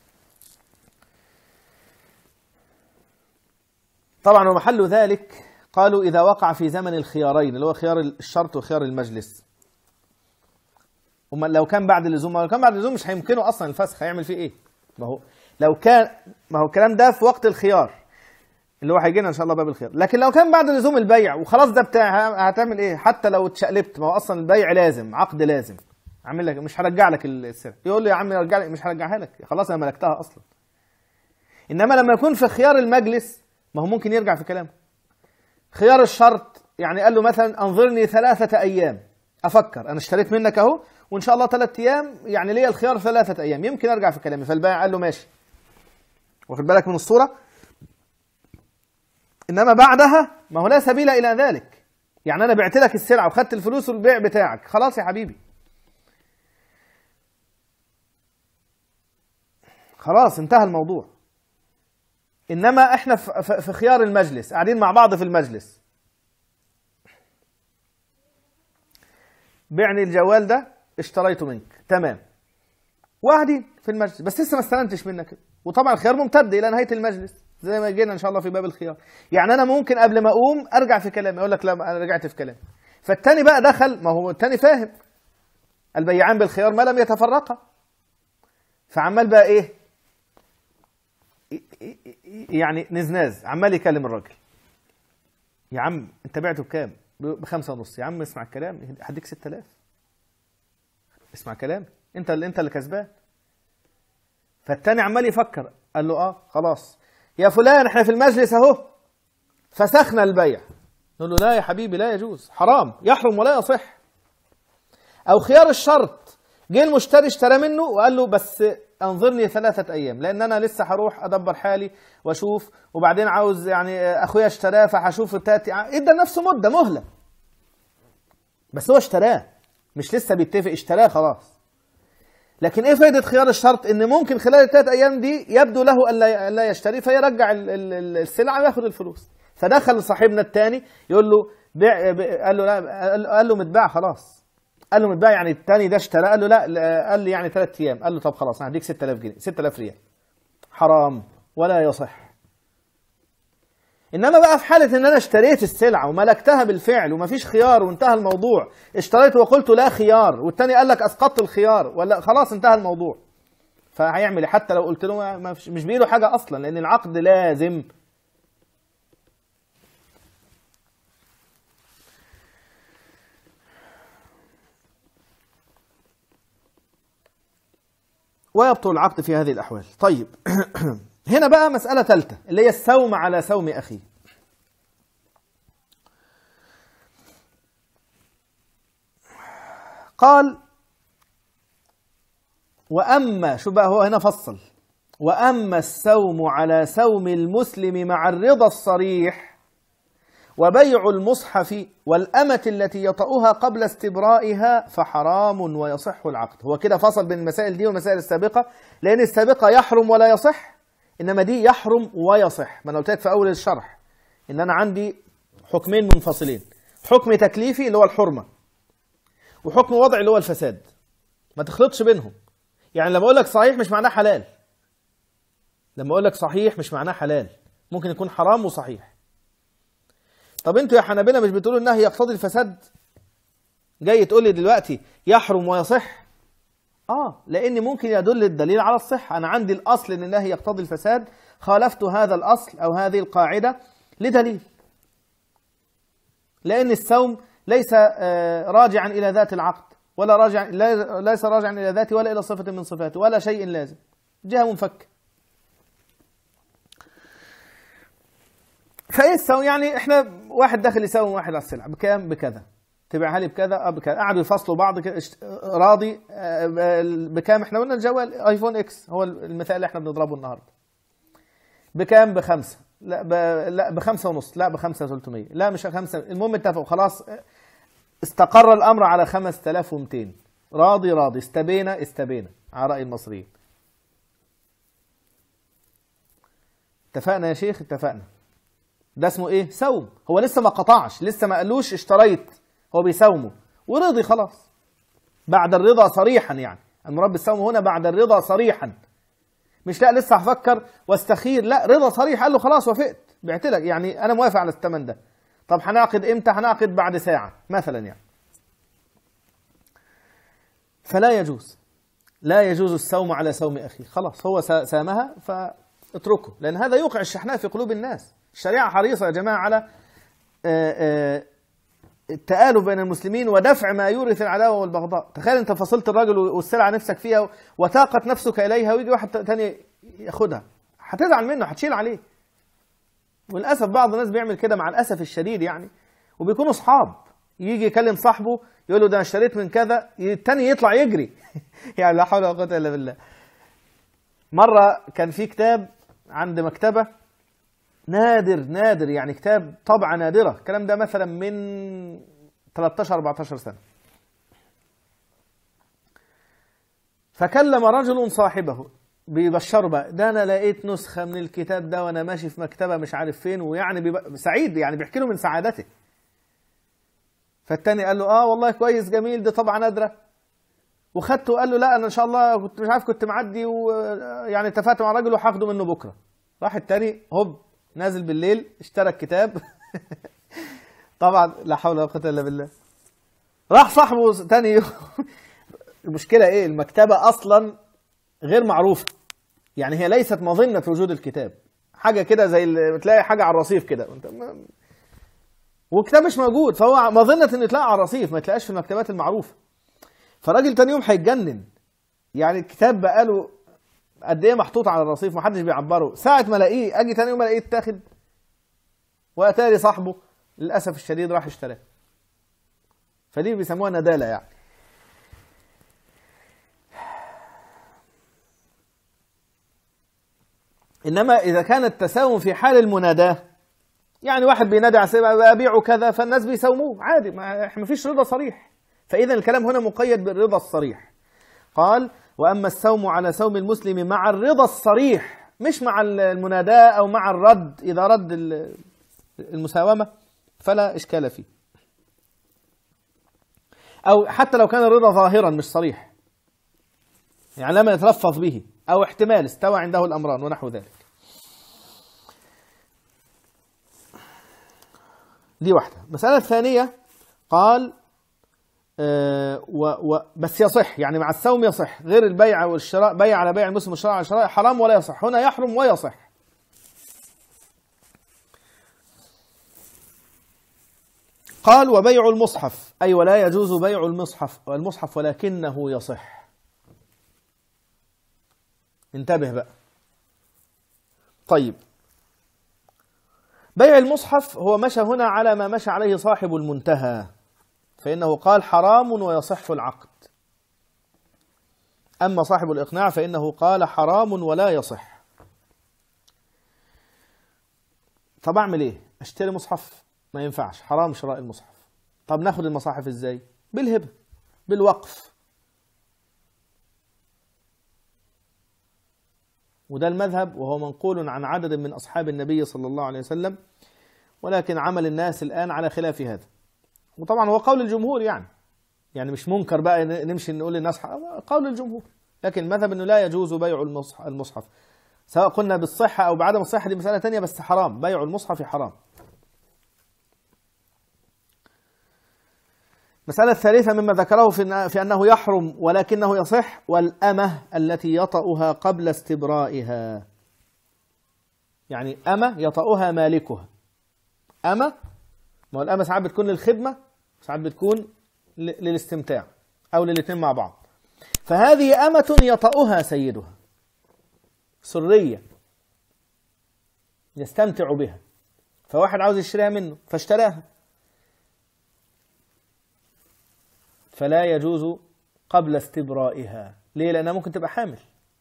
[SPEAKER 1] طبعا ومحل ذلك قالوا إذا وقع في زمن الخيارين، اللي هو خيار الشرط وخيار المجلس. وما لو كان بعد اللزوم، ما لو كان بعد اللزوم مش هيمكنه أصلا الفسخ، هيعمل فيه إيه؟ ما هو لو كان، ما هو الكلام ده في وقت الخيار اللي هو هيجينا إن شاء الله باب الخيار. لكن لو كان بعد لزوم البيع وخلاص ده بتاع، هتعمل إيه؟ حتى لو اتشقلبت، ما هو أصلا البيع لازم، عقد لازم، اعمل لك مش هرجع لك السلعه. يقول له يا عم ارجع لك، مش هرجعها لك، خلاص انا ملكتها اصلا. انما لما يكون في خيار المجلس ما هو ممكن يرجع في كلامه. خيار الشرط يعني قال له مثلا انظرني ثلاثه ايام افكر، انا اشتريت منك اهو وان شاء الله ثلاث ايام يعني ليا الخيار ثلاثه ايام، يمكن ارجع في كلامي. فالبائع قال له ماشي، واخد بالك من الصوره. انما بعدها ما هو لا سبيل الى ذلك. يعني انا بعت لك السلعه وخدت الفلوس والبيع بتاعك، خلاص يا حبيبي، خلاص انتهى الموضوع. انما احنا في خيار المجلس، قاعدين مع بعض في المجلس، بعني الجوال ده اشتريته منك، تمام، وقاعدين في المجلس بس لسه ما استلمتش منك، وطبعا الخيار ممتد الى نهايه المجلس زي ما جينا ان شاء الله في باب الخيار. يعني انا ممكن قبل ما اقوم ارجع في كلامي، اقول لك لا انا رجعت في كلامي. فالتاني بقى دخل، ما هو التاني فاهم البيعان بالخيار ما لم يتفرقا، فعمال بقى ايه يعني نزناز، عمال يكلم الراجل، يا عم انت بعته بكام؟ بخمسة ونص. يا عم اسمع الكلام، هديك ستة آلاف، اسمع كلام، انت اللي انت اللي كسبان. فالتاني عمال يفكر، قال له اه خلاص يا فلان احنا في المجلس اهو فسخنا البيع. نقول له لا يا حبيبي لا يجوز، حرام، يحرم ولا يصح. او خيار الشرط، جه المشتري اشترى منه وقال له بس انظرني ثلاثة ايام لان انا لسه هروح ادبر حالي واشوف، وبعدين عاوز يعني اخويا اشتراه فهشوف تاتي، ادى نفسه مده مهله، بس هو اشتراه مش لسه بيتفق، اشتراه خلاص. لكن ايه فائده خيار الشرط؟ ان ممكن خلال الثلاث ايام دي يبدو له الا لا يشتري فيرجع السلعه وياخد الفلوس. فدخل صاحبنا الثاني يقول له بيع، قال له لا، قال له متباع خلاص، قال له متباع يعني الثاني ده اشترى، قال له لا، قال لي يعني ثلاث ايام، قال له طب خلاص انا هديك ستة آلاف جنيه، ستة آلاف ريال، حرام ولا يصح. انما بقى في حاله ان انا اشتريت السلعه وملكتها بالفعل ومفيش خيار وانتهى الموضوع، اشتريت وقلت لا خيار والتاني قال لك اسقطت الخيار، ولا خلاص انتهى الموضوع، فهيعمل حتى لو قلت له مش بايده حاجه اصلا، لان العقد لازم. ويبطل العقد في هذه الاحوال. طيب هنا بقى مساله ثالثه اللي هي السوم على سوم اخيه. قال وأما، شو بقى هو هنا فصل، وأما السوم على سوم المسلم مع الرضا الصريح وبيع المصحف والأمة التي يطأها قبل استبرائها فحرام ويصح العقد. هو كده فصل بين المسائل دي والمسائل السابقة، لأن السابقة يحرم ولا يصح، إنما دي يحرم ويصح. ما أنا قلت لك في أول الشرح إن أنا عندي حكمين منفصلين، حكم تكليفي اللي هو الحرمة، وحكم وضعي اللي هو الفساد. ما تخلطش بينهم. يعني لما اقول لك صحيح مش معناه حلال، لما اقول لك صحيح مش معناه حلال، ممكن يكون حرام وصحيح. طب انتوا يا حنابلة مش بتقولوا النهي يقتضي الفساد؟ جاي تقول لي دلوقتي يحرم ويصح؟ اه، لان ممكن يدل الدليل على الصحة. انا عندي الاصل ان النهي يقتضي الفساد، خالفت هذا الاصل او هذه القاعدة لدليل، لان السوم ليس راجعا إلى ذات العقد، ولا راجع ليس راجعا إلى ذاته ولا إلى صفة من صفاته ولا شيء لازم، جهة منفكة. فإيه السوم؟ يعني إحنا واحد داخل يساوم واحد على السلعة بكام؟ بكذا، تبيعها لي بكذا، أه بكذا، قعدوا يفصلوا بعض كده، راضي بكام؟ إحنا قلنا الجوال آيفون إكس هو المثال اللي إحنا بنضربه النهارده، بكام؟ بخمسة، لا ب... لا بخمسة ونص، لا بخمسة ثلاثمية، لا مش خمسة، المهم اتفقوا خلاص، استقر الأمر على خمسة آلاف ومئتين، راضي راضي، استبينا استبينا على رأي المصريين. اتفقنا يا شيخ؟ اتفقنا. ده اسمه ايه؟ سوم. هو لسه ما قطعش، لسه ما قالوش اشتريت، هو بيسومه ورضي خلاص بعد الرضا صريحا. يعني المراد بالسوم هنا بعد الرضا صريحا، مش لا لسه هفكر واستخير، لا رضا صريح، قال له خلاص وافقت، بعت لك، يعني انا موافق على الثمن ده. طب هنعقد امتى؟ هنعقد بعد ساعة مثلا يعني. فلا يجوز، لا يجوز السوم على سوم أخيه، خلاص هو سامها فاتركه، لأن هذا يوقع الشحناء في قلوب الناس. الشريعة حريصة يا جماعة على التآلف بين المسلمين ودفع ما يورث العداوة والبغضاء. تخيل أنت فصلت الراجل والسلعة نفسك فيها وطاقت نفسك إليها، ويجي واحد تاني ياخدها، هتزعل منه، هتشيل عليه. وللأسف بعض الناس بيعمل كده مع الأسف الشديد يعني، وبيكونوا أصحاب، يجي يكلم صاحبه يقول له ده أنا اشتريت من كذا، التاني يطلع يجري يعني لا حول ولا قوة إلا بالله. مرة كان في كتاب عند مكتبة نادر نادر يعني، كتاب طبعة نادرة، الكلام ده مثلا من ثلاثة عشر أربعة عشر سنة. فكلم رجل صاحبه بيبشره بقى، ده انا لقيت نسخة من الكتاب ده وانا ماشي في مكتبة مش عارف فين، ويعني بيبقى سعيد يعني، بيحكي له من سعادته. فالتاني قال له اه والله كويس جميل، دي طبعة نادرة. وخدته وقال له لا انا ان شاء الله كنت مش عارف، كنت معدي ويعني اتفقت مع راجل وهاخده منه بكرة. راح التاني هوب نازل بالليل اشترى الكتاب طبعا لا حول ولا قوة الا بالله. راح صاحبه تاني يوم المشكلة ايه؟ المكتبة اصلا غير معروفة يعني، هي ليست مظنة وجود الكتاب، حاجة كده زي اللي بتلاقي حاجة على الرصيف كده والكتاب مش موجود، فهو مظنة انه يتلاقى على الرصيف، ما يتلاقاش في المكتبات المعروفة. فالراجل تاني يوم هيتجنن يعني، الكتاب بقاله قد ايه محطوط على الرصيف محدش بيعبره، ساعة ما الاقيه اجي تاني يوم الاقيه اتاخد، واتاري صاحبه للاسف الشديد راح اشتراه. فدي بيسموها ندالة يعني. انما اذا كان التساوم في حال المناداة، يعني واحد بينادي على سبيل ابيعه كذا، فالناس بيساوموه عادي، ما فيش رضا صريح، فاذا الكلام هنا مقيد بالرضا الصريح. قال واما السوم على سوم المسلم مع الرضا الصريح، مش مع المناداة او مع الرد، اذا رد المساومة فلا اشكال فيه، او حتى لو كان الرضا ظاهرا مش صريح يعني لما يتلفظ به، او احتمال استوى عنده الامران ونحو ذلك. دي واحدة. مسألة ثانية قال آه و و بس يصح يعني مع السوم يصح، غير البيع والشراء، بيع على بيع المسلم والشراء على شراء حرام ولا يصح، هنا يحرم ويصح. قال وبيع المصحف، أي ولا يجوز بيع المصحف المصحف ولكنه يصح. انتبه بقى. طيب بيع المصحف هو مشى هنا على ما مشى عليه صاحب المنتهى، فإنه قال حرام ويصح العقد. أما صاحب الإقناع فإنه قال حرام ولا يصح. طب أعمل إيه؟ أشتري مصحف؟ ما ينفعش، حرام شراء المصحف. طب ناخد المصاحف إزاي؟ بالهبة، بالوقف. وده المذهب، وهو منقول عن عدد من أصحاب النبي صلى الله عليه وسلم، ولكن عمل الناس الآن على خلاف هذا. وطبعا هو قول الجمهور يعني يعني مش منكر بقى نمشي نقول للناس قول الجمهور، لكن المذهب انه لا يجوز بيع المصحف، سواء قلنا بالصحة او بعدم الصحة دي مسألة تانية، بس حرام، بيع المصحف حرام. مسألة الثالثة مما ذكره في أنه يحرم ولكنه يصح، والأمة التي يطأها قبل استبرائها، يعني أمة يطأها مالكها. أمة، ما هو الأمة ساعات بتكون للخدمة، ساعات بتكون للاستمتاع أو للاثنين مع بعض. فهذه أمة يطأها سيدها، سرية يستمتع بها، فواحد عاوز يشتريها منه فاشتراها، فلا يجوز قبل استبرائها. ليه؟ لأنها ممكن تبقى حامل.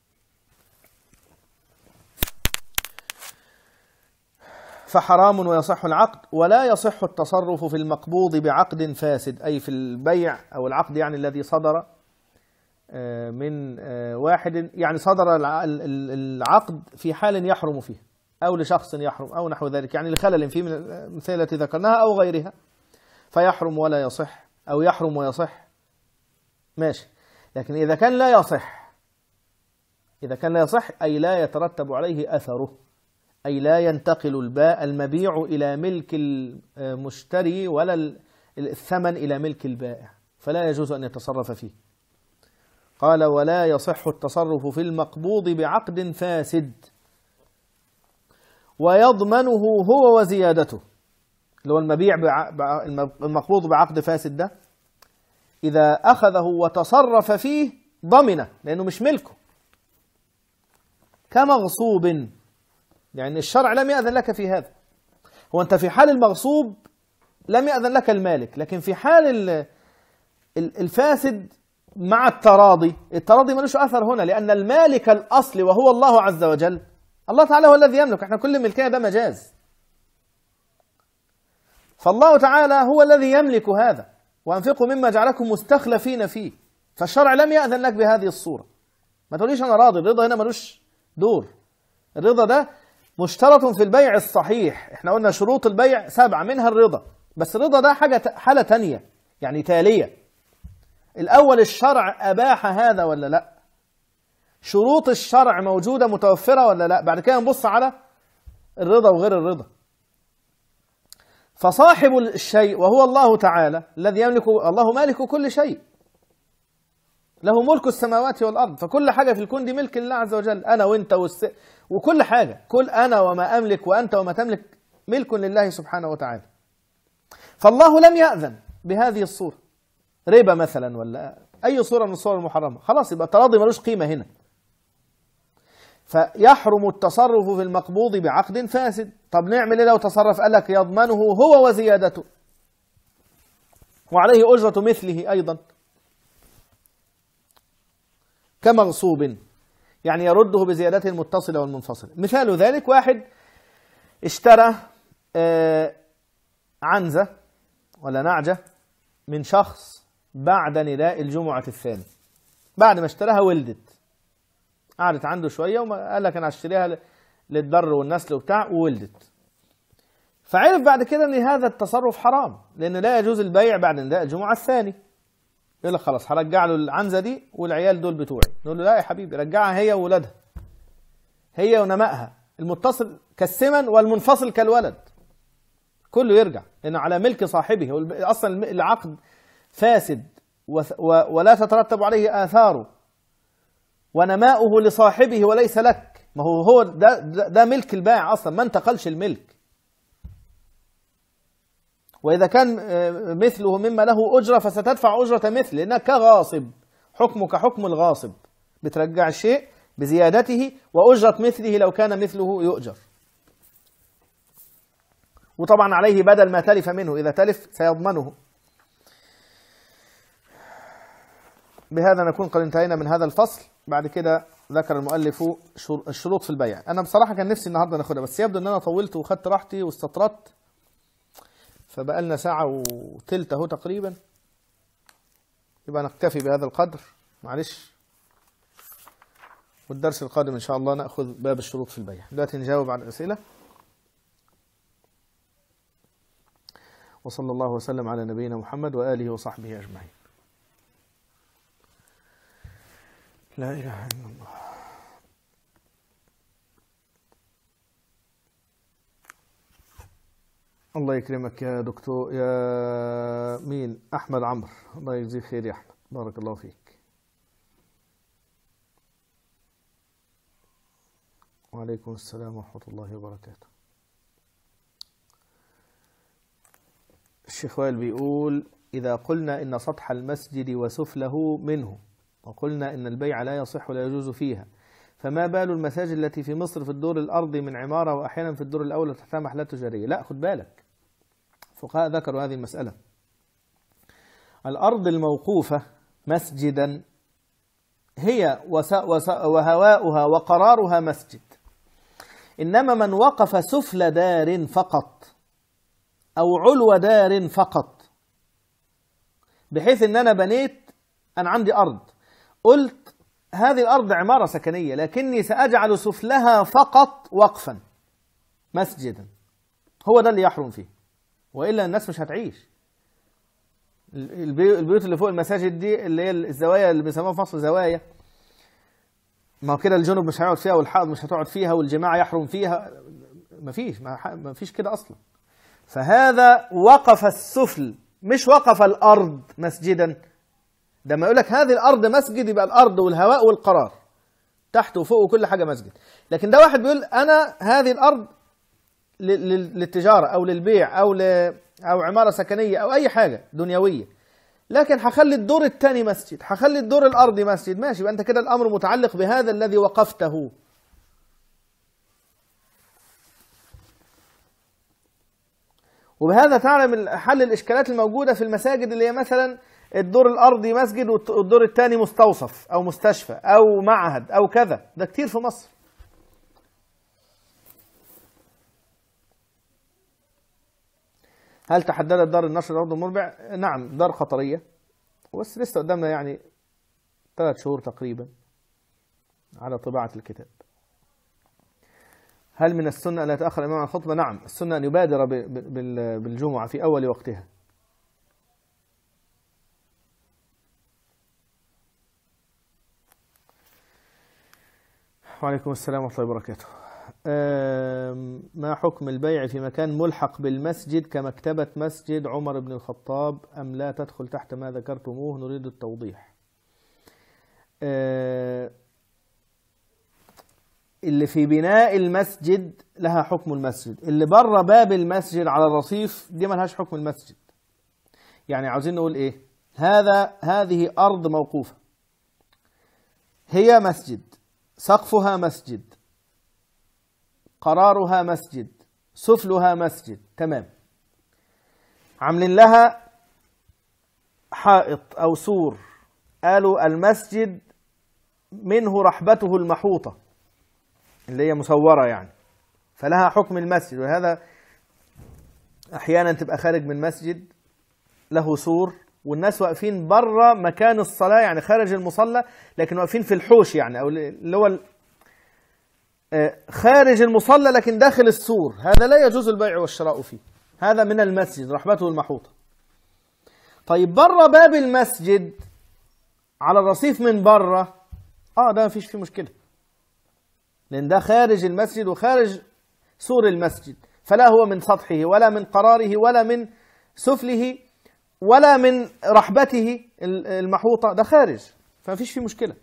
[SPEAKER 1] فحرام ويصح العقد، ولا يصح التصرف في المقبوض بعقد فاسد، أي في البيع أو العقد يعني الذي صدر من واحد، يعني صدر العقد في حال يحرم فيه، أو لشخص يحرم أو نحو ذلك، يعني لخلل فيه من الأمثلة التي ذكرناها أو غيرها، فيحرم ولا يصح، أو يحرم ويصح، ماشي. لكن إذا كان لا يصح، إذا كان لا يصح أي لا يترتب عليه أثره، أي لا ينتقل الباء المبيع إلى ملك المشتري ولا الثمن إلى ملك البائع، فلا يجوز أن يتصرف فيه. قال ولا يصح التصرف في المقبوض بعقد فاسد، ويضمنه هو وزيادته، اللي هو المبيع المقبوض بعقد فاسد ده، إذا أخذه وتصرف فيه ضمنه لأنه مش ملكه، كمغصوب. يعني الشرع لم يأذن لك في هذا. هو أنت في حال المغصوب لم يأذن لك المالك، لكن في حال الفاسد مع التراضي، التراضي ملوش أثر هنا، لأن المالك الأصلي وهو الله عز وجل، الله تعالى هو الذي يملك. احنا كل ملكية ده مجاز، فالله تعالى هو الذي يملك هذا. وأنفقوا مما جعلكم مستخلفين فيه. فالشرع لم يأذن لك بهذه الصورة. ما تقوليش أنا راضي، الرضا هنا ملوش دور. الرضا ده مشترط في البيع الصحيح. احنا قلنا شروط البيع سبعة منها الرضا، بس الرضا ده حاجة حالة تانية يعني تالية. الأول الشرع أباح هذا ولا لا؟ شروط الشرع موجودة متوفرة ولا لا؟ بعد كده نبص على الرضا وغير الرضا. فصاحب الشيء وهو الله تعالى الذي يملك، الله مالك كل شيء، له ملك السماوات والأرض، فكل حاجة في الكون دي ملك لله عز وجل. أنا وأنت والس... وكل حاجة، كل أنا وما أملك وأنت وما تملك ملك لله سبحانه وتعالى. فالله لم يأذن بهذه الصورة، ربا مثلا ولا أي صورة من الصور المحرمة، خلاص يبقى التراضي ملوش قيمة هنا. فيحرم التصرف في المقبوض بعقد فاسد. طب نعمل ايه لو تصرف؟ قال لك يضمنه هو وزيادته، وعليه أجرة مثله أيضا كمغصوب، يعني يرده بزيادته المتصلة والمنفصلة. مثال ذلك واحد اشترى عنزة ولا نعجة من شخص بعد نداء الجمعة الثاني، بعد ما اشتراها ولدت، قعدت عنده شوية وقال لك أنا هشتريها للضر والنسل وبتاع، وولدت. فعرف بعد كده أن هذا التصرف حرام، لأن لا يجوز البيع بعد نداء الجمعة الثاني. يقول لك خلاص هرجع له العنزة دي والعيال دول بتوعي. نقول له لا يا حبيبي، رجعها هي وولدها، هي ونمائها، المتصل كالسمن والمنفصل كالولد، كله يرجع، لأنه على ملك صاحبه. أصلا العقد فاسد ولا تترتب عليه آثاره، ونماؤه لصاحبه وليس لك. ما هو هو ده, ده, ده ملك البائع أصلا، ما انتقلش الملك. وإذا كان مثله مما له أجرة فستدفع أجرة مثل، لأنك كغاصب، حكمك حكم الغاصب، بترجع الشيء بزيادته وأجرة مثله لو كان مثله يؤجر. وطبعا عليه بدل ما تلف منه، إذا تلف سيضمنه. بهذا نكون قد انتهينا من هذا الفصل. بعد كده ذكر المؤلف الشروط في البيع. أنا بصراحة كان نفسي النهاردة ناخدها، بس يبدو أن أنا طولت وخدت راحتي واستطردت، فبقى لنا ساعة وثلث اهو تقريبا. يبقى نكتفي بهذا القدر، معلش. والدرس القادم إن شاء الله نأخذ باب الشروط في البيع. دلوقتي نجاوب على الأسئلة. وصلى الله وسلم على نبينا محمد وآله وصحبه أجمعين. لا إله إلا الله. الله يكرمك يا دكتور، يا مين، أحمد عمرو، الله يجزيك خير يا أحمد، بارك الله فيك. وعليكم السلام ورحمة الله وبركاته. الشيخ وائل بيقول: إذا قلنا إن سطح المسجد وسفله منه، وقلنا إن البيع لا يصح ولا يجوز فيها، فما بال المساجد التي في مصر في الدور الأرضي من عمارة، وأحيانا في الدور الأول تحتها محلات تجارية؟ لا، خد بالك، فقهاء ذكروا هذه المسألة. الأرض الموقوفة مسجدا هي وهواؤها وقرارها مسجد، إنما من وقف سفل دار فقط أو علو دار فقط، بحيث أن أنا بنيت، أنا عندي أرض، قلت هذه الأرض عمارة سكنية لكني سأجعل سفلها فقط وقفا مسجدا، هو ده اللي يحرم فيه، وإلا الناس مش هتعيش. البيوت اللي فوق المساجد دي اللي هي الزوايا اللي بيسموها في مصر زوايا، ما هو كده الجنوب مش هيقعد فيها والحائض مش هتقعد فيها والجماعة يحرم فيها، مفيش مفيش كده أصلا. فهذا وقف السفل، مش وقف الأرض مسجدا. ده ما يقول لك هذه الأرض مسجد، يبقى الأرض والهواء والقرار تحت وفوق وكل حاجة مسجد. لكن ده واحد بيقول أنا هذه الأرض للتجارة أو للبيع أو ل... أو عمارة سكنية أو أي حاجة دنيوية، لكن هخلي الدور الثاني مسجد، هخلي الدور الأرضي مسجد، ماشي، يبقى أنت كده الأمر متعلق بهذا الذي وقفته. وبهذا تعلم حل الإشكالات الموجودة في المساجد اللي هي مثلا الدور الأرضي مسجد والدور الثاني مستوصف أو مستشفى أو معهد أو كذا، ده كتير في مصر. هل تحددت دار النشر روض المربع؟ نعم، دار خطرية، بس لسه قدامنا يعني ثلاث شهور تقريبا على طباعة الكتاب. هل من السنة أن يتأخر الإمام عن الخطبة؟ نعم، السنة أن يبادر بالجمعة في أول وقتها. وعليكم السلام ورحمة الله وبركاته. ما حكم البيع في مكان ملحق بالمسجد كمكتبة مسجد عمر بن الخطاب أم لا تدخل تحت ما ذكرتموه؟ نريد التوضيح. اللي في بناء المسجد لها حكم المسجد، اللي بره باب المسجد على الرصيف دي ما لهاش حكم المسجد. يعني عاوزين نقول ايه؟ هذا هذه أرض موقوفة، هي مسجد، سقفها مسجد، قرارها مسجد، سفلها مسجد، تمام. عاملين لها حائط أو سور، قالوا المسجد منه رحبته المحوطة اللي هي مصورة يعني، فلها حكم المسجد. وهذا أحيانا تبقى خارج من مسجد له سور والناس واقفين بره مكان الصلاة، يعني خارج المصلى لكن واقفين في الحوش، يعني أو اللي هو خارج المصلى لكن داخل السور، هذا لا يجوز البيع والشراء فيه، هذا من المسجد رحبته المحوطة. طيب بره باب المسجد على الرصيف من بره، اه ده مفيش فيه مشكلة، لأن ده خارج المسجد وخارج سور المسجد، فلا هو من سطحه ولا من قراره ولا من سفله ولا من رحبته المحوطة، ده خارج، فمفيش فيه مشكلة.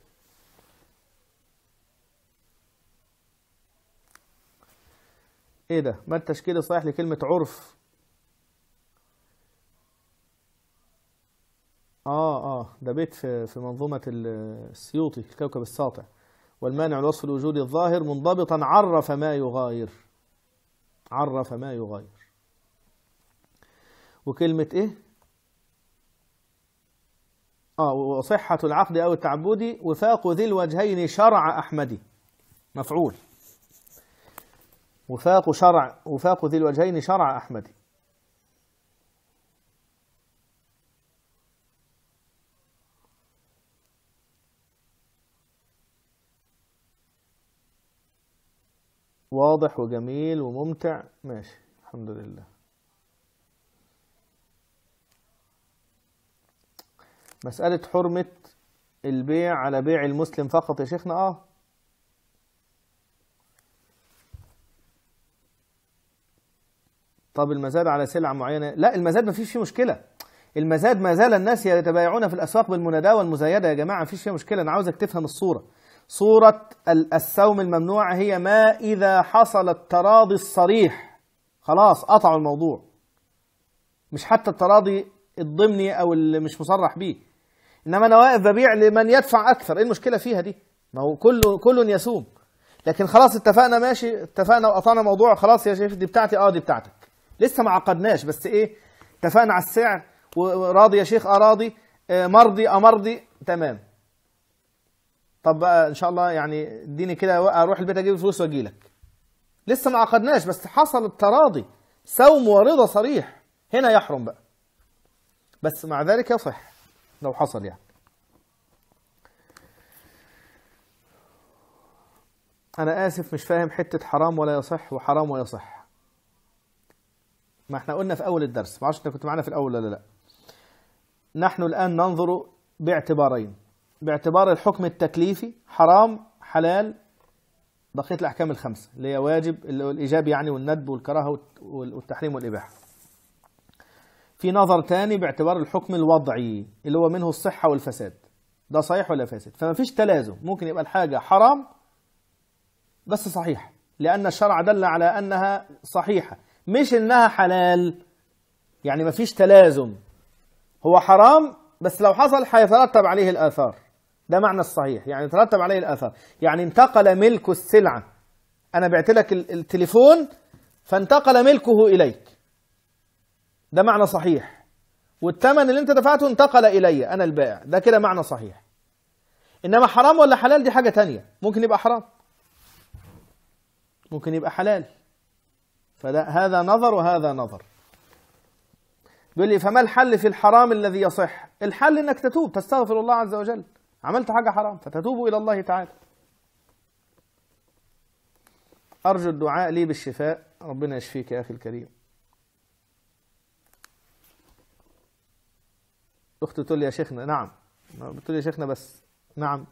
[SPEAKER 1] ايه ده؟ ما التشكيل الصحيح لكلمة عرف؟ اه اه ده بيت في في منظومة السيوطي الكوكب الساطع. والمانع الوصف الوجودي الظاهر منضبطا عرف ما يغاير، عرف ما يغاير. وكلمة ايه؟ اه وصحة العقد او التعبدي وفاق ذي الوجهين شرع احمدي، مفعول. وفاق شرع وفاق ذي الوجهين شرع أحمدي. واضح وجميل وممتع، ماشي الحمد لله. مسألة حرمة البيع على بيع المسلم فقط يا شيخنا، اه طب المزاد على سلعة معينة؟ لا، المزاد ما فيش فيه مشكلة، المزاد ما زال الناس يتبايعون في الأسواق بالمناداة والمزايدة يا جماعة، ما فيش فيها مشكلة. أنا عاوزك تفهم الصورة، صورة السوم الممنوع هي ما إذا حصل التراضي الصريح، خلاص قطعوا الموضوع، مش حتى التراضي الضمني أو اللي مش مصرح به. إنما أنا واقف ببيع لمن يدفع أكثر، إيه المشكلة فيها دي؟ ما هو كل كل يسوم، لكن خلاص اتفقنا، ماشي اتفقنا وقطعنا موضوع، خلاص يا شيخ دي بتاعتي، اه دي بتاعتك، لسه ما عقدناش، بس ايه اتفقنا على السعر، وراضي يا شيخ اراضي، مرضي امرضي، تمام. طب بقى ان شاء الله يعني اديني كده اروح البيت اجيب فلوس واجي لك، لسه ما عقدناش بس حصل التراضي، سوم ورضا صريح، هنا يحرم بقى، بس مع ذلك يصح لو حصل يعني. انا اسف مش فاهم حتة حرام ولا يصح وحرام ويصح، ما احنا قلنا في اول الدرس، ما اعرفش انت كنت معنا في الاول ولا لا. نحن الان ننظر باعتبارين، باعتبار الحكم التكليفي حرام حلال بقية الاحكام الخمسة اللي هي واجب اللي هو الايجاب يعني والندب والكراهه والتحريم والاباحه. في نظر تاني باعتبار الحكم الوضعي اللي هو منه الصحة والفساد، ده صحيح ولا فاسد، فما فيش تلازم، ممكن يبقى الحاجة حرام بس صحيح لأن الشرع دل على أنها صحيحة، مش إنها حلال. يعني مفيش تلازم، هو حرام بس لو حصل هيترتب عليه الآثار. ده معنى الصحيح، يعني يترتب عليه الآثار. يعني انتقل ملك السلعة، أنا بعت لك التليفون فانتقل ملكه إليك، ده معنى صحيح. والثمن اللي انت دفعته انتقل إلي أنا البائع، ده كده معنى صحيح. إنما حرام ولا حلال دي حاجة تانية، ممكن يبقى حرام ممكن يبقى حلال، فده هذا نظر وهذا نظر. بيقول لي فما الحل في الحرام الذي يصح؟ الحل انك تتوب، تستغفر الله عز وجل، عملت حاجة حرام فتتوب إلى الله تعالى. أرجو الدعاء لي بالشفاء، ربنا يشفيك يا أخي الكريم. أختي تقول لي يا شيخنا نعم، بتقول لي يا شيخنا بس نعم.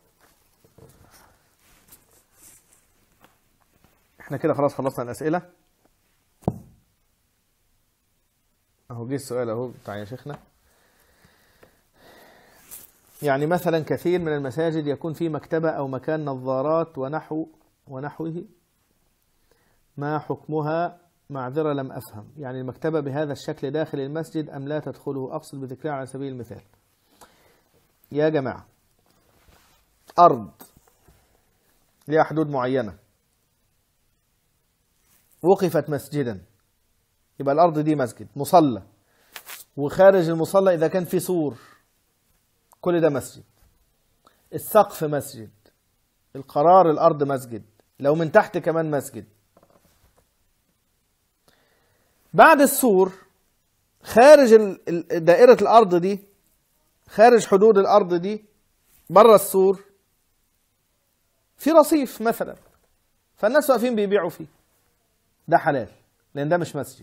[SPEAKER 1] احنا كده خلاص خلصنا الأسئلة اهو. جه السؤال اهو بتاع يا شيخنا. يعني مثلا كثير من المساجد يكون في مكتبة أو مكان نظارات ونحو ونحوه، ما حكمها؟ معذرة لم أفهم. يعني المكتبة بهذا الشكل داخل المسجد أم لا تدخله؟ أقصد بذكرها على سبيل المثال. يا جماعة، أرض لها حدود معينة وقفت مسجدا، يبقى الأرض دي مسجد. مصلى، وخارج المصلى إذا كان في سور، كل ده مسجد. السقف مسجد، القرار الأرض مسجد، لو من تحت كمان مسجد. بعد السور خارج دائرة الأرض دي، خارج حدود الأرض دي، بره السور في رصيف مثلا، فالناس واقفين بيبيعوا فيه، ده حلال لأن ده مش مسجد.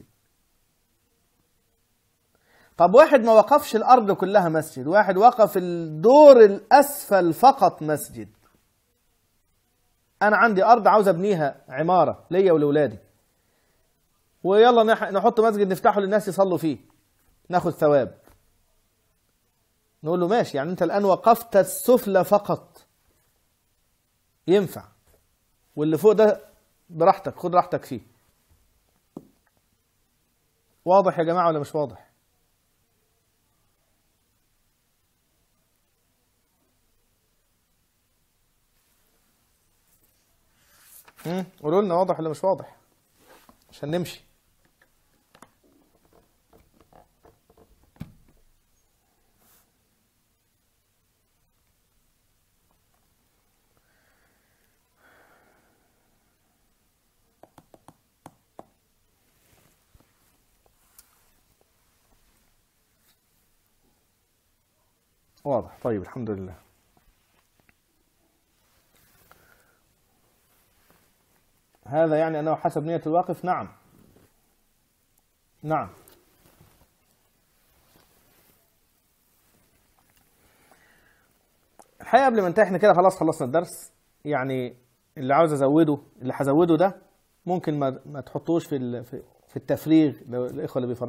[SPEAKER 1] طب واحد ما وقفش الأرض كلها مسجد، واحد وقف الدور الأسفل فقط مسجد. أنا عندي أرض عاوز أبنيها عمارة ليا ولولادي، ويلا نحط مسجد نفتحه للناس يصلوا فيه ناخد ثواب. نقول له ماشي، يعني أنت الآن وقفت السفلى فقط، ينفع، واللي فوق ده براحتك، خد راحتك فيه. واضح يا جماعة ولا مش واضح؟ امم قولوا لنا واضح ولا مش واضح عشان نمشي. واضح، طيب الحمد لله. هذا يعني أنه حسب نية الواقف؟ نعم نعم. الحقيقة قبل ما ننتهي احنا كده خلاص خلصنا الدرس. يعني اللي عاوز أزوده، اللي هزوده ده ممكن ما ما تحطوش في في التفريغ، الإخوة اللي بيفرغوا